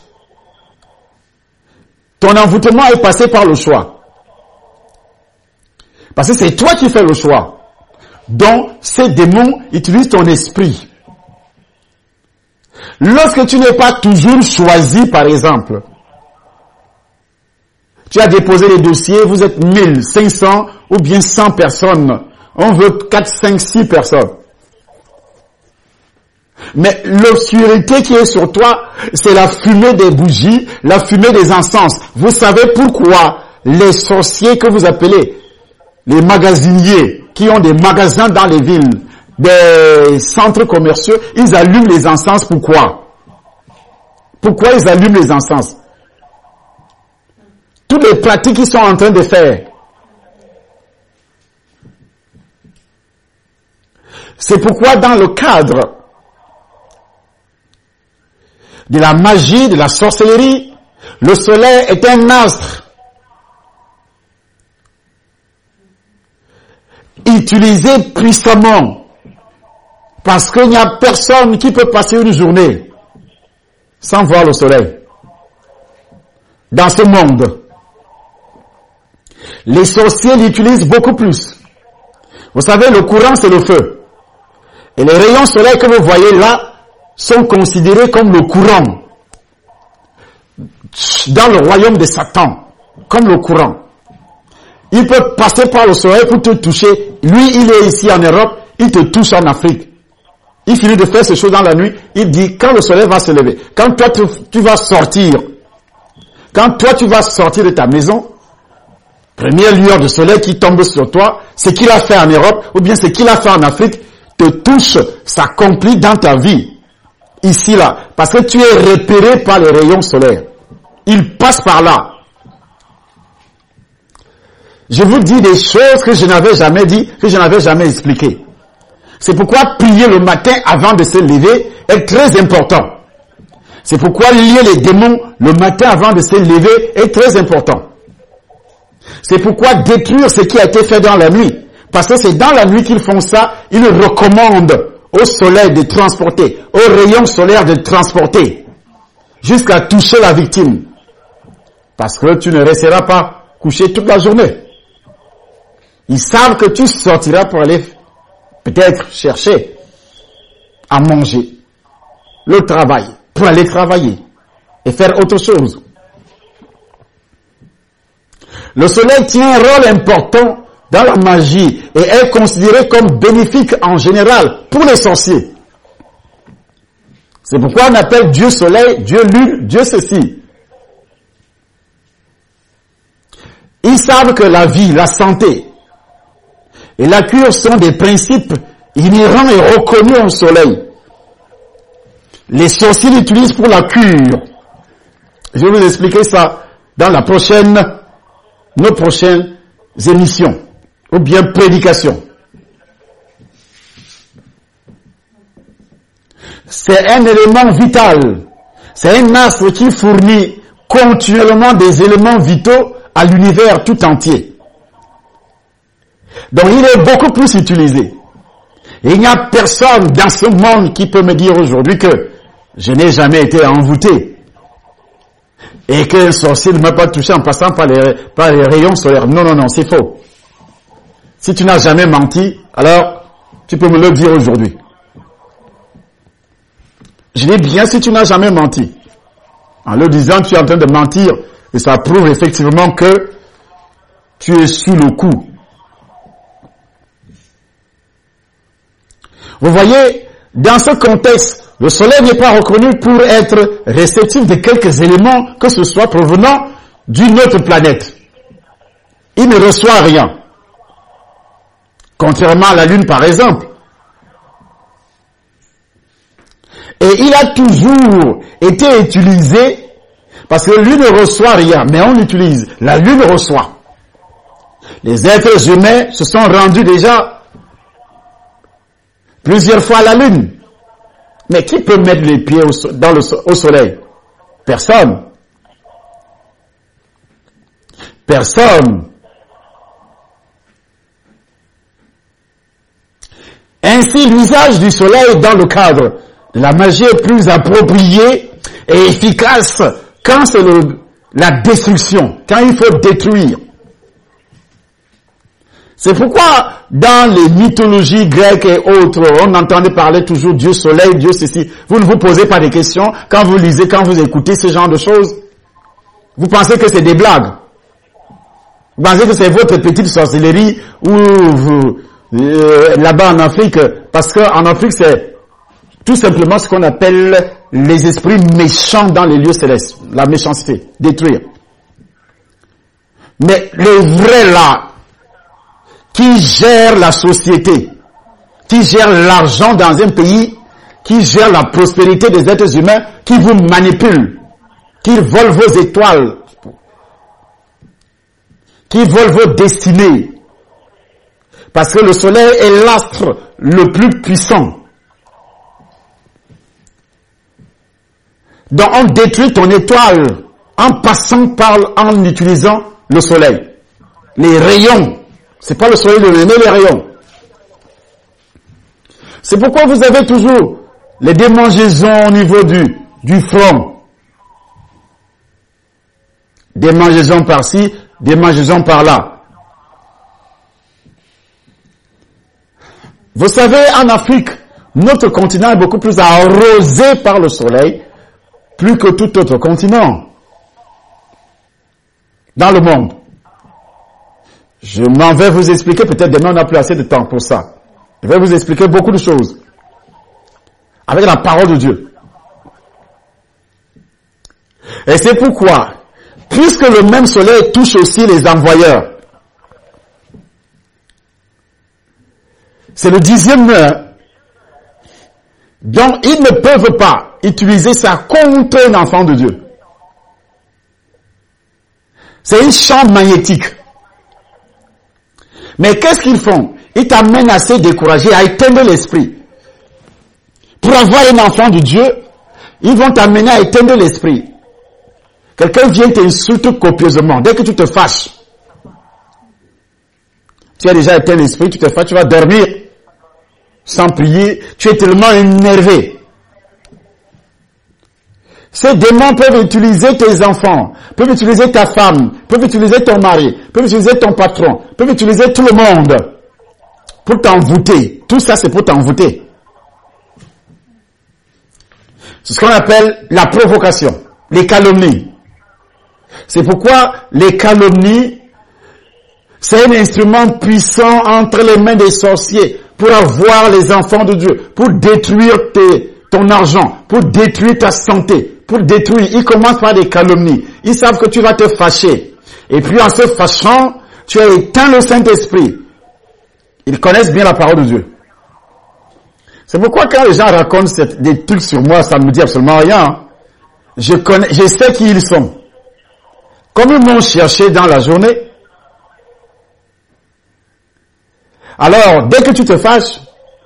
Ton envoûtement est passé par le choix. Parce que c'est toi qui fais le choix. Donc, ces démons utilisent ton esprit. Lorsque tu n'es pas toujours choisi, par exemple, tu as déposé les dossiers, vous êtes 1500 ou bien 100 personnes. On veut 4, 5, 6 personnes. Mais l'obscurité qui est sur toi, c'est la fumée des bougies, la fumée des encens. Vous savez pourquoi les sorciers que vous appelez, les magasiniers, qui ont des magasins dans les villes, des centres commerciaux, ils allument les encens. Pourquoi? Pourquoi ils allument les encens? Toutes les pratiques qu'ils sont en train de faire. C'est pourquoi dans le cadre de la magie, de la sorcellerie, le soleil est un astre utilisé puissamment parce qu'il n'y a personne qui peut passer une journée sans voir le soleil dans ce monde. Les sorciers l'utilisent beaucoup plus. Vous savez, le courant, c'est le feu. Et les rayons solaires que vous voyez là sont considérés comme le courant dans le royaume de Satan, comme le courant. Il peut passer par le soleil pour te toucher. Lui, il est ici en Europe, il te touche en Afrique. Il finit de faire ces choses dans la nuit, il dit, quand le soleil va se lever, quand toi tu vas sortir, quand toi tu vas sortir de ta maison, première lueur de soleil qui tombe sur toi, ce qu'il a fait en Europe, ou bien ce qu'il a fait en Afrique, te touche, s'accomplit dans ta vie. Ici, là. Parce que tu es repéré par les rayons solaires. Ils passent par là. Je vous dis des choses que je n'avais jamais dit, que je n'avais jamais expliquées. C'est pourquoi prier le matin avant de se lever est très important. C'est pourquoi lier les démons le matin avant de se lever est très important. C'est pourquoi détruire ce qui a été fait dans la nuit. Parce que c'est dans la nuit qu'ils font ça, ils recommandent au soleil de transporter, au rayon solaire de transporter, jusqu'à toucher la victime. Parce que tu ne resteras pas couché toute la journée. Ils savent que tu sortiras pour aller peut-être chercher à manger, le travail, pour aller travailler et faire autre chose. Le soleil tient un rôle important dans la magie et est considéré comme bénéfique en général pour les sorciers. C'est pourquoi on appelle Dieu soleil, Dieu lune, Dieu ceci. Ils savent que la vie, la santé et la cure sont des principes inhérents et reconnus au soleil. Les sorciers l'utilisent pour la cure. Je vais vous expliquer ça dans nos prochaines émissions ou bien prédications. C'est un élément vital. C'est un astre qui fournit continuellement des éléments vitaux à l'univers tout entier. Donc il est beaucoup plus utilisé. Et il n'y a personne dans ce monde qui peut me dire aujourd'hui que je n'ai jamais été envoûté. et qu'un sorcier ne m'a pas touché en passant par les rayons solaires. Non, non, non, c'est faux. Si tu n'as jamais menti, alors tu peux me le dire aujourd'hui. Je dis bien si tu n'as jamais menti. En le disant, tu es en train de mentir et ça prouve effectivement que tu es sous le coup. Vous voyez, dans ce contexte, le soleil n'est pas reconnu pour être réceptif de quelques éléments, que ce soit provenant d'une autre planète. Il ne reçoit rien. Contrairement à la Lune, par exemple. Et il a toujours été utilisé, parce que lui ne reçoit rien, mais on l'utilise. La Lune reçoit. Les êtres humains se sont rendus déjà plusieurs fois à la Lune. Mais qui peut mettre les pieds au soleil? Personne. Personne. Ainsi, l'usage du soleil dans le cadre de la magie est plus approprié et efficace quand c'est la destruction, quand il faut détruire. C'est pourquoi dans les mythologies grecques et autres, on entendait parler toujours Dieu soleil, Dieu ceci. Vous ne vous posez pas des questions quand vous lisez, quand vous écoutez ce genre de choses. Vous pensez que c'est des blagues. Vous pensez que c'est votre petite sorcellerie ou là-bas en Afrique, parce qu'en Afrique c'est tout simplement ce qu'on appelle les esprits méchants dans les lieux célestes. La méchanceté, détruire. Mais les vrais là, qui gèrent la société, qui gèrent l'argent dans un pays, qui gèrent la prospérité des êtres humains, qui vous manipulent, qui volent vos étoiles, qui volent vos destinées. Parce que le soleil est l'astre le plus puissant. Donc on détruit ton étoile en utilisant le soleil. Les rayons. C'est pas le soleil lui-même, mais les rayons. C'est pourquoi vous avez toujours les démangeaisons au niveau du front. Démangeaisons par-ci, démangeaisons par-là. Vous savez, en Afrique, notre continent est beaucoup plus arrosé par le soleil, plus que tout autre continent dans le monde. Je m'en vais vous expliquer, peut-être demain on n'a plus assez de temps pour ça. Je vais vous expliquer beaucoup de choses avec la parole de Dieu. Et c'est pourquoi, puisque le même soleil touche aussi les envoyeurs, c'est le 10e heure, donc ils ne peuvent pas utiliser ça contre un enfant de Dieu. C'est une chambre magnétique. Mais qu'est-ce qu'ils font? Ils t'amènent à se décourager, à éteindre l'esprit. Pour avoir un enfant de Dieu, ils vont t'amener à éteindre l'esprit. Quelqu'un vient t'insulter copieusement. Dès que tu te fâches, tu as déjà éteint l'esprit, tu te fâches, tu vas dormir sans prier. Tu es tellement énervé. Ces démons peuvent utiliser tes enfants, peuvent utiliser ta femme, peuvent utiliser ton mari, peuvent utiliser ton patron, peuvent utiliser tout le monde pour t'envoûter. Tout ça, c'est pour t'envoûter. C'est ce qu'on appelle la provocation, les calomnies. C'est pourquoi les calomnies, c'est un instrument puissant entre les mains des sorciers pour avoir les enfants de Dieu, pour détruire ton argent, pour détruire ta santé, pour détruire. Ils commencent par des calomnies. Ils savent que tu vas te fâcher. Et puis en se fâchant, tu as éteint le Saint-Esprit. Ils connaissent bien la parole de Dieu. C'est pourquoi quand les gens racontent des trucs sur moi, ça ne me dit absolument rien. Je sais qui ils sont. Comme ils m'ont cherché dans la journée. Alors, dès que tu te fâches,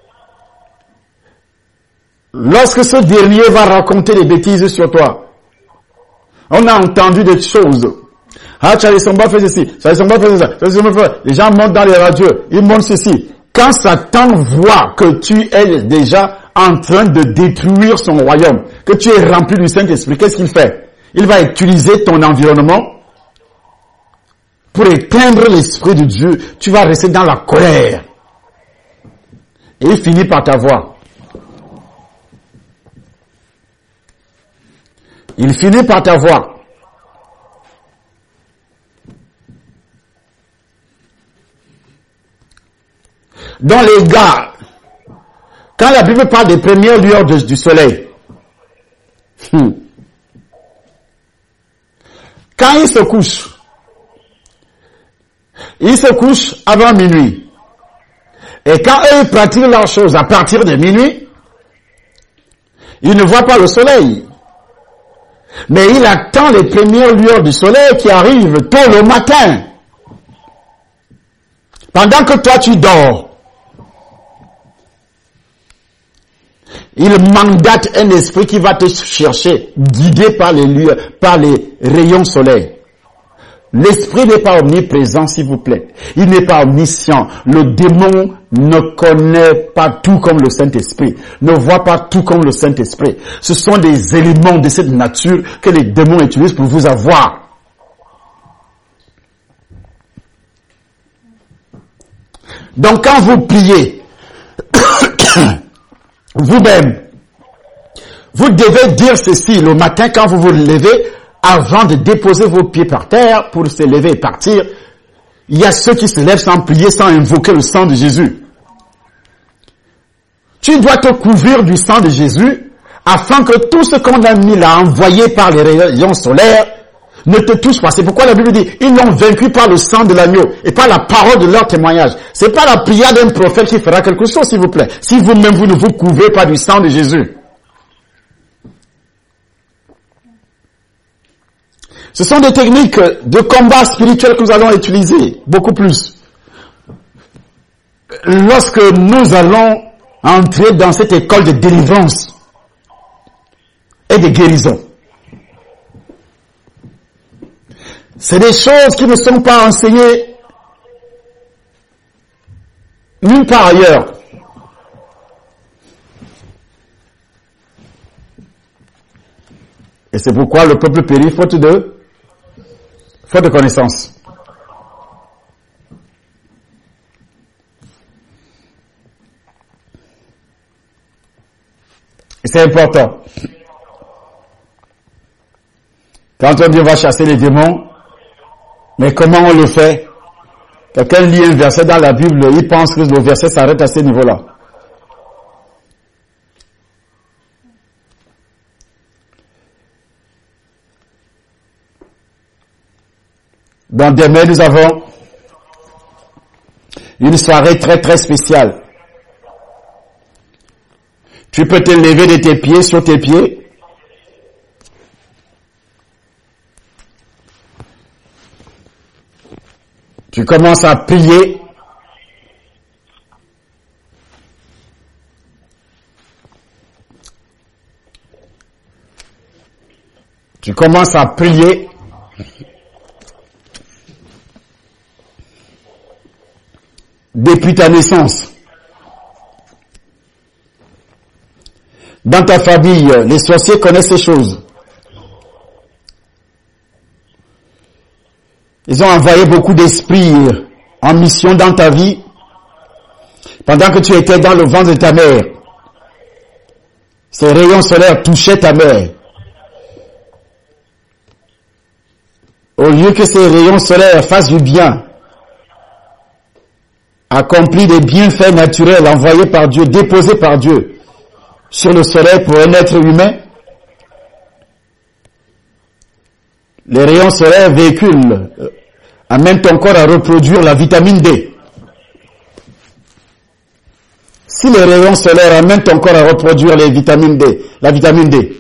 lorsque ce dernier va raconter des bêtises sur toi, on a entendu des choses. Ah, Charlie Somba fait ceci, Charlie Somba fait ça, Charlie Somba fait ça. Les gens montent dans les radios, ils montent ceci. Quand Satan voit que tu es déjà en train de détruire son royaume, que tu es rempli du Saint-Esprit, qu'est-ce qu'il fait? Il va utiliser ton environnement pour éteindre l'Esprit de Dieu. Tu vas rester dans la colère. Et il finit par t'avoir. Il finit par t'avoir. Dans les gars, quand la Bible parle des premières lueurs du soleil, quand il se couche avant minuit. Et quand eux pratiquent leurs choses à partir de minuit, ils ne voient pas le soleil. Mais il attend les premières lueurs du soleil qui arrivent tôt le matin. Pendant que toi tu dors. Il mandate un esprit qui va te chercher, guidé par les lueurs, par les rayons soleil. L'esprit n'est pas omniprésent, s'il vous plaît. Il n'est pas omniscient. Le démon ne connaît pas tout comme le Saint-Esprit, ne voit pas tout comme le Saint-Esprit. Ce sont des éléments de cette nature que les démons utilisent pour vous avoir. Donc quand vous priez, vous-même, vous devez dire ceci le matin quand vous vous levez, avant de déposer vos pieds par terre pour se lever et partir. Il y a ceux qui se lèvent sans prier, sans invoquer le sang de Jésus. Tu dois te couvrir du sang de Jésus afin que tout ce qu'on a mis là, envoyé par les rayons solaires, ne te touche pas. C'est pourquoi la Bible dit, ils l'ont vaincu par le sang de l'agneau et par la parole de leur témoignage. C'est pas la prière d'un prophète qui fera quelque chose, s'il vous plaît. Si vous-même vous ne vous couvrez pas du sang de Jésus. Ce sont des techniques de combat spirituel que nous allons utiliser, beaucoup plus. Lorsque nous allons entrer dans cette école de délivrance et de guérison. C'est des choses qui ne sont pas enseignées nulle part ailleurs. Et c'est pourquoi le peuple périt faute de connaissance. Et c'est important. Quand on dit on va chasser les démons, mais comment on le fait? Quelqu'un lit un verset dans la Bible, il pense que le verset s'arrête à ce niveau-là. Dans demain, nous avons une soirée très très spéciale. Tu peux te lever de tes pieds sur tes pieds. Tu commences à prier. Tu commences à prier. Depuis ta naissance. Dans ta famille, les sorciers connaissent ces choses. Ils ont envoyé beaucoup d'esprits en mission dans ta vie pendant que tu étais dans le ventre de ta mère. Ces rayons solaires touchaient ta mère. Au lieu que ces rayons solaires fassent du bien, accomplis des bienfaits naturels envoyés par Dieu, déposés par Dieu sur le soleil pour un être humain, les rayons solaires véhiculent, amènent ton corps à reproduire la vitamine D. Si les rayons solaires amènent ton corps à reproduire la vitamine D,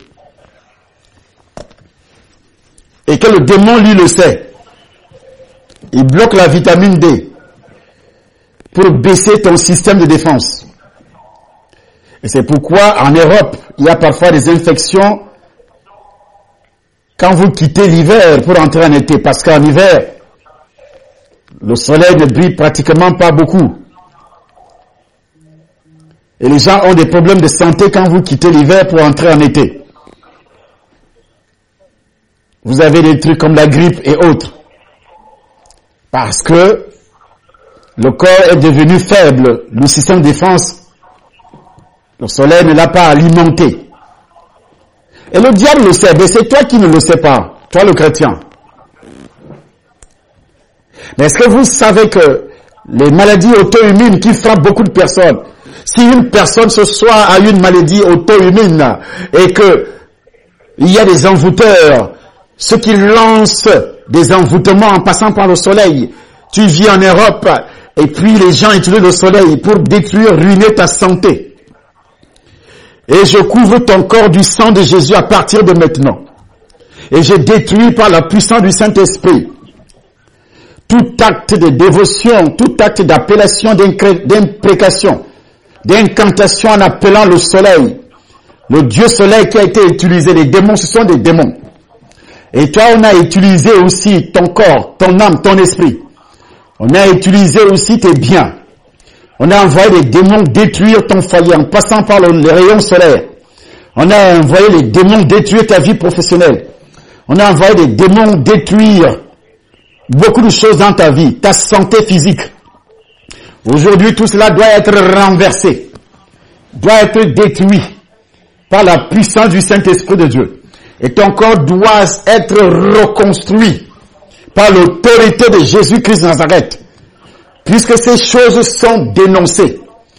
et que le démon lui le sait, il bloque la vitamine D pour baisser ton système de défense. Et c'est pourquoi en Europe, il y a parfois des infections quand vous quittez l'hiver pour entrer en été, parce qu'en hiver, le soleil ne brille pratiquement pas beaucoup. Et les gens ont des problèmes de santé quand vous quittez l'hiver pour entrer en été. vous avez des trucs comme la grippe et autres. Parce que le corps est devenu faible, le système de défense, le soleil ne l'a pas alimenté. Et le diable le sait, mais c'est toi qui ne le sais pas, toi le chrétien. Mais est-ce que vous savez que les maladies auto-immunes qui frappent beaucoup de personnes, si une personne ce soir a une maladie auto-immune et que il y a des envoûteurs, ceux qui lancent des envoûtements en passant par le soleil, tu vis en Europe et puis les gens utilisent le soleil pour détruire, ruiner ta santé. Et je couvre ton corps du sang de Jésus à partir de maintenant. Et je détruis par la puissance du Saint-Esprit tout acte de dévotion, tout acte d'appellation, d'imprécation, d'incantation en appelant le soleil. Le Dieu soleil qui a été utilisé, les démons, ce sont des démons. Et toi, on a utilisé aussi ton corps, ton âme, ton esprit. On a utilisé aussi tes biens. On a envoyé les démons détruire ton foyer en passant par les rayons solaires. On a envoyé les démons détruire ta vie professionnelle. On a envoyé les démons détruire beaucoup de choses dans ta vie, ta santé physique. Aujourd'hui, tout cela doit être renversé, doit être détruit par la puissance du Saint-Esprit de Dieu. Et ton corps doit être reconstruit par l'autorité de Jésus-Christ de Nazareth. Puisque ces choses sont dénoncées.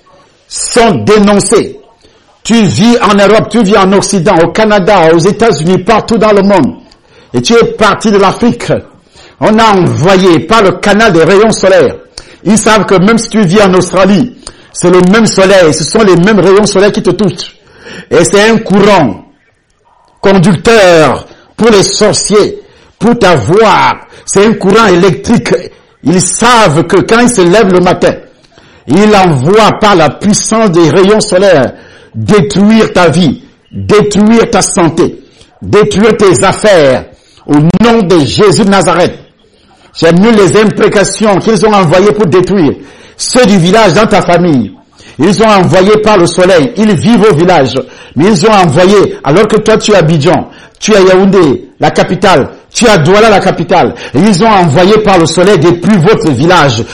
Tu vis en Europe, tu vis en Occident, au Canada, aux États-Unis, partout dans le monde. Et tu es parti de l'Afrique. On a envoyé par le canal des rayons solaires. Ils savent que même si tu vis en Australie, c'est le même soleil, ce sont les mêmes rayons solaires qui te touchent. Et c'est un courant conducteur pour les sorciers, pour t'avoir. C'est un courant électrique. Ils savent que quand ils se lèvent le matin, ils envoient par la puissance des rayons solaires détruire ta vie, détruire ta santé, détruire tes affaires. Au nom de Jésus de Nazareth, j'annule les imprécations qu'ils ont envoyées pour détruire ceux du village dans ta famille. Ils ont envoyé par le soleil, ils vivent au village, mais ils ont envoyé, alors que toi tu es à Abidjan, tu es à Yaoundé, la capitale, tu es à Douala, la capitale, et ils ont envoyé par le soleil depuis votre village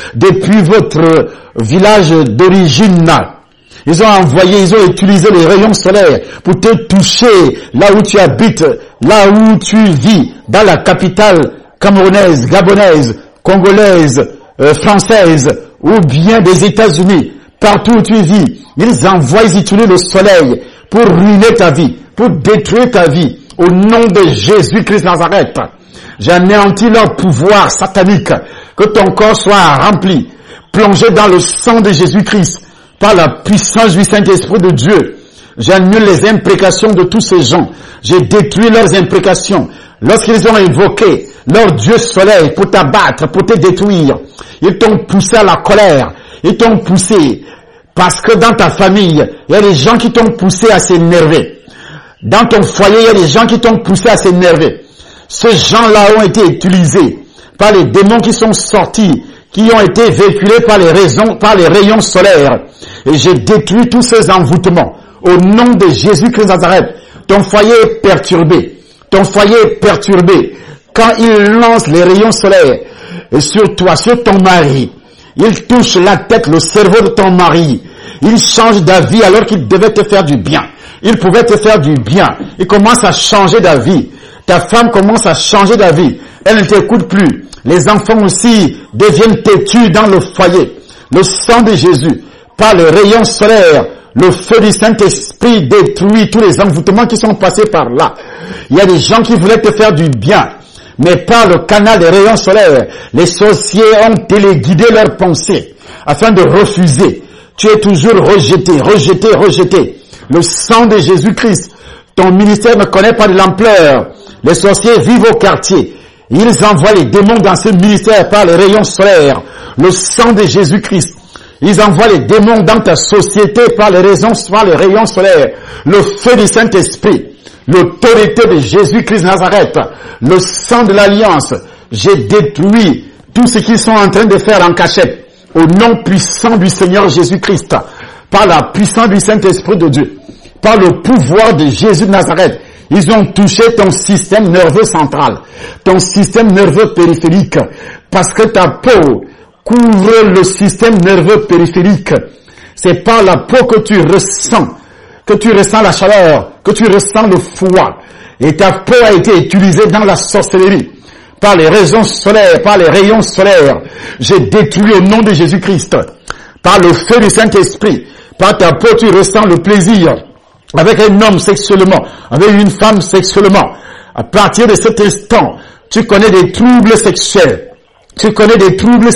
d'origine. Ils ont envoyé, ils ont utilisé les rayons solaires pour te toucher là où tu habites, là où tu vis, dans la capitale camerounaise, gabonaise, congolaise, française, ou bien des États-Unis, partout où tu vis. Ils envoient, ils utilisent le soleil pour ruiner ta vie, pour détruire ta vie. Au nom de Jésus-Christ de Nazareth, j'anéantis leur pouvoir satanique, que ton corps soit rempli, plongé dans le sang de Jésus-Christ, par la puissance du Saint-Esprit de Dieu. J'annule les imprécations de tous ces gens. J'ai détruit leurs imprécations. Lorsqu'ils ont invoqué leur Dieu soleil pour t'abattre, pour te détruire, ils t'ont poussé à la colère. Ils t'ont poussé parce que dans ta famille, il y a des gens qui t'ont poussé à s'énerver. Dans ton foyer, il y a des gens qui t'ont poussé à s'énerver. Ces gens-là ont été utilisés par les démons qui sont sortis, qui ont été véhiculés par les rayons solaires. Et j'ai détruit tous ces envoûtements. Au nom de Jésus-Christ de Nazareth, ton foyer est perturbé. Ton foyer est perturbé. Quand il lance les rayons solaires sur toi, sur ton mari, il touche la tête, le cerveau de ton mari. Il change d'avis alors qu'il devait te faire du bien. Il pouvait te faire du bien. Il commence à changer d'avis. Ta femme commence à changer d'avis. Elle ne t'écoute plus. Les enfants aussi deviennent têtus dans le foyer. Le sang de Jésus, par le rayon solaire, le feu du Saint-Esprit détruit tous les envoûtements qui sont passés par là. Il y a des gens qui voulaient te faire du bien, mais par le canal des rayons solaires, les sorciers ont téléguidé leurs pensées afin de refuser. Tu es toujours rejeté. Le sang de Jésus-Christ, ton ministère ne connaît pas de l'ampleur. Les sorciers vivent au quartier. Ils envoient les démons dans ce ministère par les rayons solaires. Le sang de Jésus-Christ. Ils envoient les démons dans ta société par les rayons solaires. Le feu du Saint-Esprit. L'autorité de Jésus-Christ de Nazareth. Le sang de l'Alliance. J'ai détruit tout ce qu'ils sont en train de faire en cachette. Au nom puissant du Seigneur Jésus-Christ. Par la puissance du Saint-Esprit de Dieu. Par le pouvoir de Jésus de Nazareth. Ils ont touché ton système nerveux central, ton système nerveux périphérique, parce que ta peau couvre le système nerveux périphérique. C'est par la peau que tu ressens la chaleur, que tu ressens le froid. Et ta peau a été utilisée dans la sorcellerie, par les rayons solaires. J'ai détruit au nom de Jésus-Christ, par le feu du Saint-Esprit. Par ta peau, tu ressens le plaisir avec un homme sexuellement, avec une femme sexuellement. À partir de cet instant, tu connais des troubles sexuels. Tu connais des troubles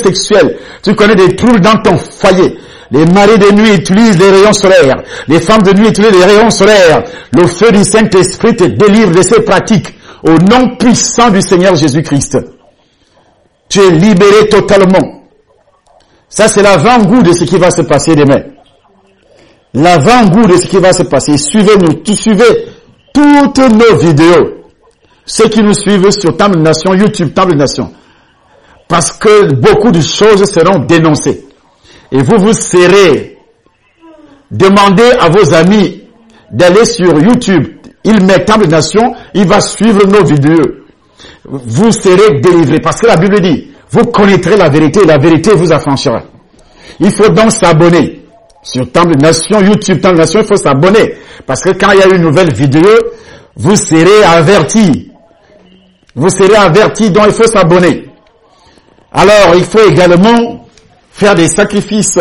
dans ton foyer. Les maris de nuit utilisent les rayons solaires. Les femmes de nuit utilisent les rayons solaires. Le feu du Saint-Esprit te délivre de ces pratiques au nom puissant du Seigneur Jésus-Christ. Tu es libéré totalement. Ça, c'est l'avant-goût de ce qui va se passer demain. L'avant-goût de ce qui va se passer. Suivez-nous. Suivez toutes nos vidéos. Ceux qui nous suivent sur Temple Nation, YouTube Temple Nation. Parce que beaucoup de choses seront dénoncées. Et vous serez. Demandez à vos amis d'aller sur YouTube. Il met Temple Nation, il va suivre nos vidéos. Vous serez délivrés. Parce que la Bible dit, vous connaîtrez la vérité et la vérité vous affranchira. Il faut donc s'abonner. Sur Temple Nation, YouTube Temple Nation, il faut s'abonner. Parce que quand il y a une nouvelle vidéo, vous serez avertis. Vous serez avertis, donc il faut s'abonner. Alors, il faut également faire des sacrifices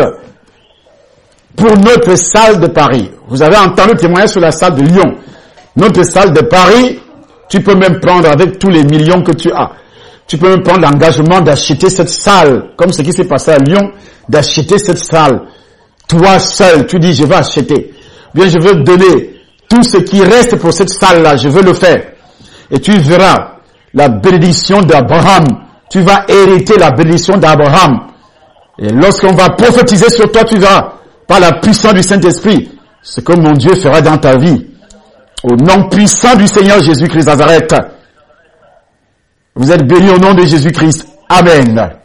pour notre salle de Paris. Vous avez entendu témoigner sur la salle de Lyon. Notre salle de Paris, tu peux même prendre avec tous les millions que tu as. Tu peux même prendre l'engagement d'acheter cette salle, comme ce qui s'est passé à Lyon, d'acheter cette salle. Toi seul, tu dis, je vais acheter. Bien, je veux donner tout ce qui reste pour cette salle-là, je veux le faire. Et tu verras la bénédiction d'Abraham. Tu vas hériter la bénédiction d'Abraham. Et lorsqu'on va prophétiser sur toi, tu verras, par la puissance du Saint-Esprit, ce que mon Dieu fera dans ta vie. Au nom puissant du Seigneur Jésus-Christ Nazareth. Vous êtes bénis au nom de Jésus-Christ. Amen.